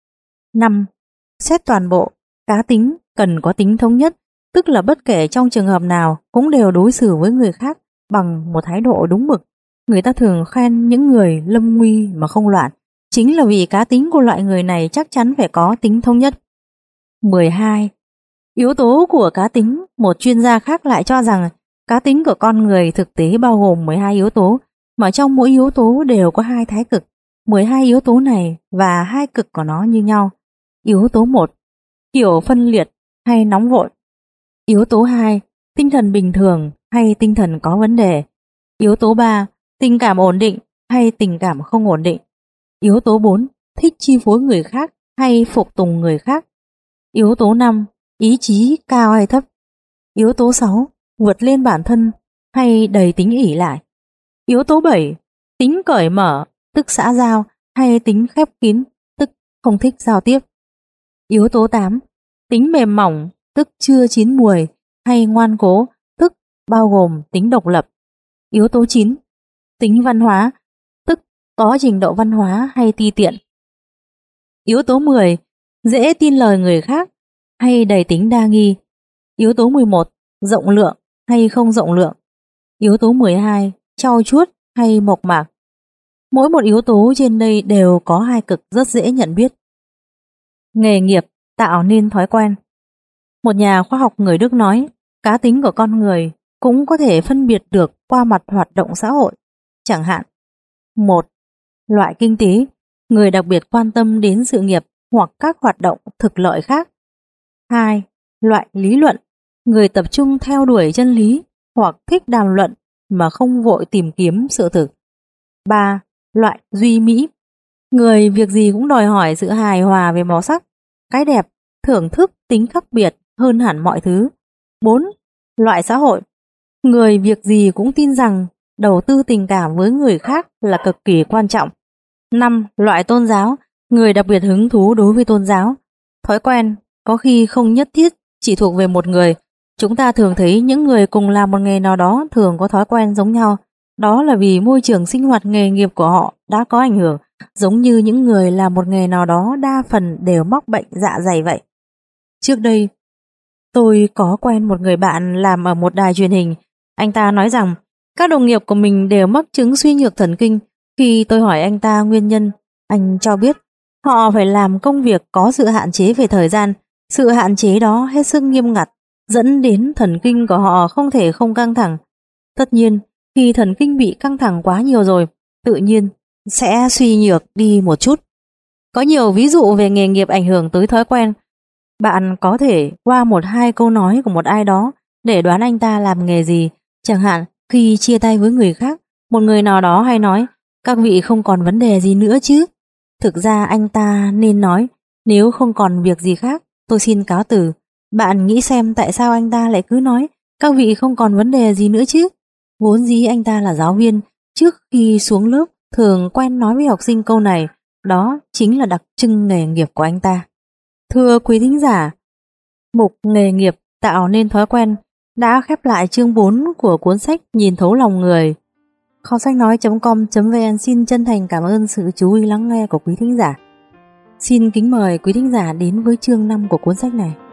[SPEAKER 1] Năm, xét toàn bộ, cá tính cần có tính thống nhất, tức là bất kể trong trường hợp nào cũng đều đối xử với người khác bằng một thái độ đúng mực. Người ta thường khen những người lâm nguy mà không loạn, chính là vì cá tính của loại người này chắc chắn phải có tính thống nhất. mười hai. Yếu tố của cá tính, một chuyên gia khác lại cho rằng cá tính của con người thực tế bao gồm mười hai yếu tố, mà trong mỗi yếu tố đều có hai thái cực. mười hai yếu tố này và hai cực của nó như nhau. Yếu tố một, kiểu phân liệt hay nóng vội. Yếu tố hai, tinh thần bình thường hay tinh thần có vấn đề. Yếu tố ba, tình cảm ổn định hay tình cảm không ổn định. Yếu tố bốn, thích chi phối người khác hay phục tùng người khác. Yếu tố năm, ý chí cao hay thấp. Yếu tố sáu, vượt lên bản thân hay đầy tính ỷ lại. Yếu tố bảy, tính cởi mở, tức xã giao, hay tính khép kín, tức không thích giao tiếp. Yếu tố tám, tính mềm mỏng, tức chưa chín mùi, hay ngoan cố, tức bao gồm tính độc lập. Yếu tố chín, tính văn hóa, tức có trình độ văn hóa hay ti tiện. Yếu tố mười, dễ tin lời người khác hay đầy tính đa nghi. Yếu tố mười một, rộng lượng hay không rộng lượng. Yếu tố mười hai, trau chuốt hay mộc mạc. Mỗi một yếu tố trên đây đều có hai cực rất dễ nhận biết. Nghề nghiệp tạo nên thói quen. Một nhà khoa học người Đức nói, cá tính của con người cũng có thể phân biệt được qua mặt hoạt động xã hội. Chẳng hạn, một, loại kinh tế, người đặc biệt quan tâm đến sự nghiệp hoặc các hoạt động thực lợi khác. Hai, loại lý luận, người tập trung theo đuổi chân lý hoặc thích đàm luận mà không vội tìm kiếm sự thực. Ba, loại duy mỹ, người việc gì cũng đòi hỏi sự hài hòa về màu sắc, cái đẹp, thưởng thức tính khác biệt hơn hẳn mọi thứ. Bốn, loại xã hội, người việc gì cũng tin rằng đầu tư tình cảm với người khác là cực kỳ quan trọng. Năm, loại tôn giáo, người đặc biệt hứng thú đối với tôn giáo. Thói quen có khi không nhất thiết chỉ thuộc về một người. Chúng ta thường thấy những người cùng làm một nghề nào đó thường có thói quen giống nhau. Đó là vì môi trường sinh hoạt nghề nghiệp của họ đã có ảnh hưởng, giống như những người làm một nghề nào đó đa phần đều mắc bệnh dạ dày vậy. Trước đây, Tôi có quen một người bạn làm ở một đài truyền hình. Anh ta nói rằng các đồng nghiệp của mình đều mắc chứng suy nhược thần kinh. Khi tôi hỏi anh ta nguyên nhân, anh cho biết họ phải làm công việc có sự hạn chế về thời gian. Sự hạn chế đó hết sức nghiêm ngặt, dẫn đến thần kinh của họ không thể không căng thẳng. Tất nhiên, khi thần kinh bị căng thẳng quá nhiều rồi, tự nhiên sẽ suy nhược đi một chút. Có nhiều ví dụ về nghề nghiệp ảnh hưởng tới thói quen. Bạn có thể qua một hai câu nói của một ai đó để đoán anh ta làm nghề gì. Chẳng hạn, khi chia tay với người khác, một người nào đó hay nói, các vị không còn vấn đề gì nữa chứ. Thực ra anh ta nên nói, nếu không còn việc gì khác, tôi xin cáo từ. Bạn nghĩ xem tại sao anh ta lại cứ nói, các vị không còn vấn đề gì nữa chứ. Vốn dĩ anh ta là giáo viên, trước khi xuống lớp thường quen nói với học sinh câu này, đó chính là đặc trưng nghề nghiệp của anh ta. Thưa quý thính giả, mục nghề nghiệp tạo nên thói quen đã khép lại chương bốn của cuốn sách Nhìn thấu lòng người. Kho sách nói chấm com chấm vn xin chân thành cảm ơn sự chú ý lắng nghe của quý thính giả. Xin kính mời quý thính giả đến với chương năm của cuốn sách này.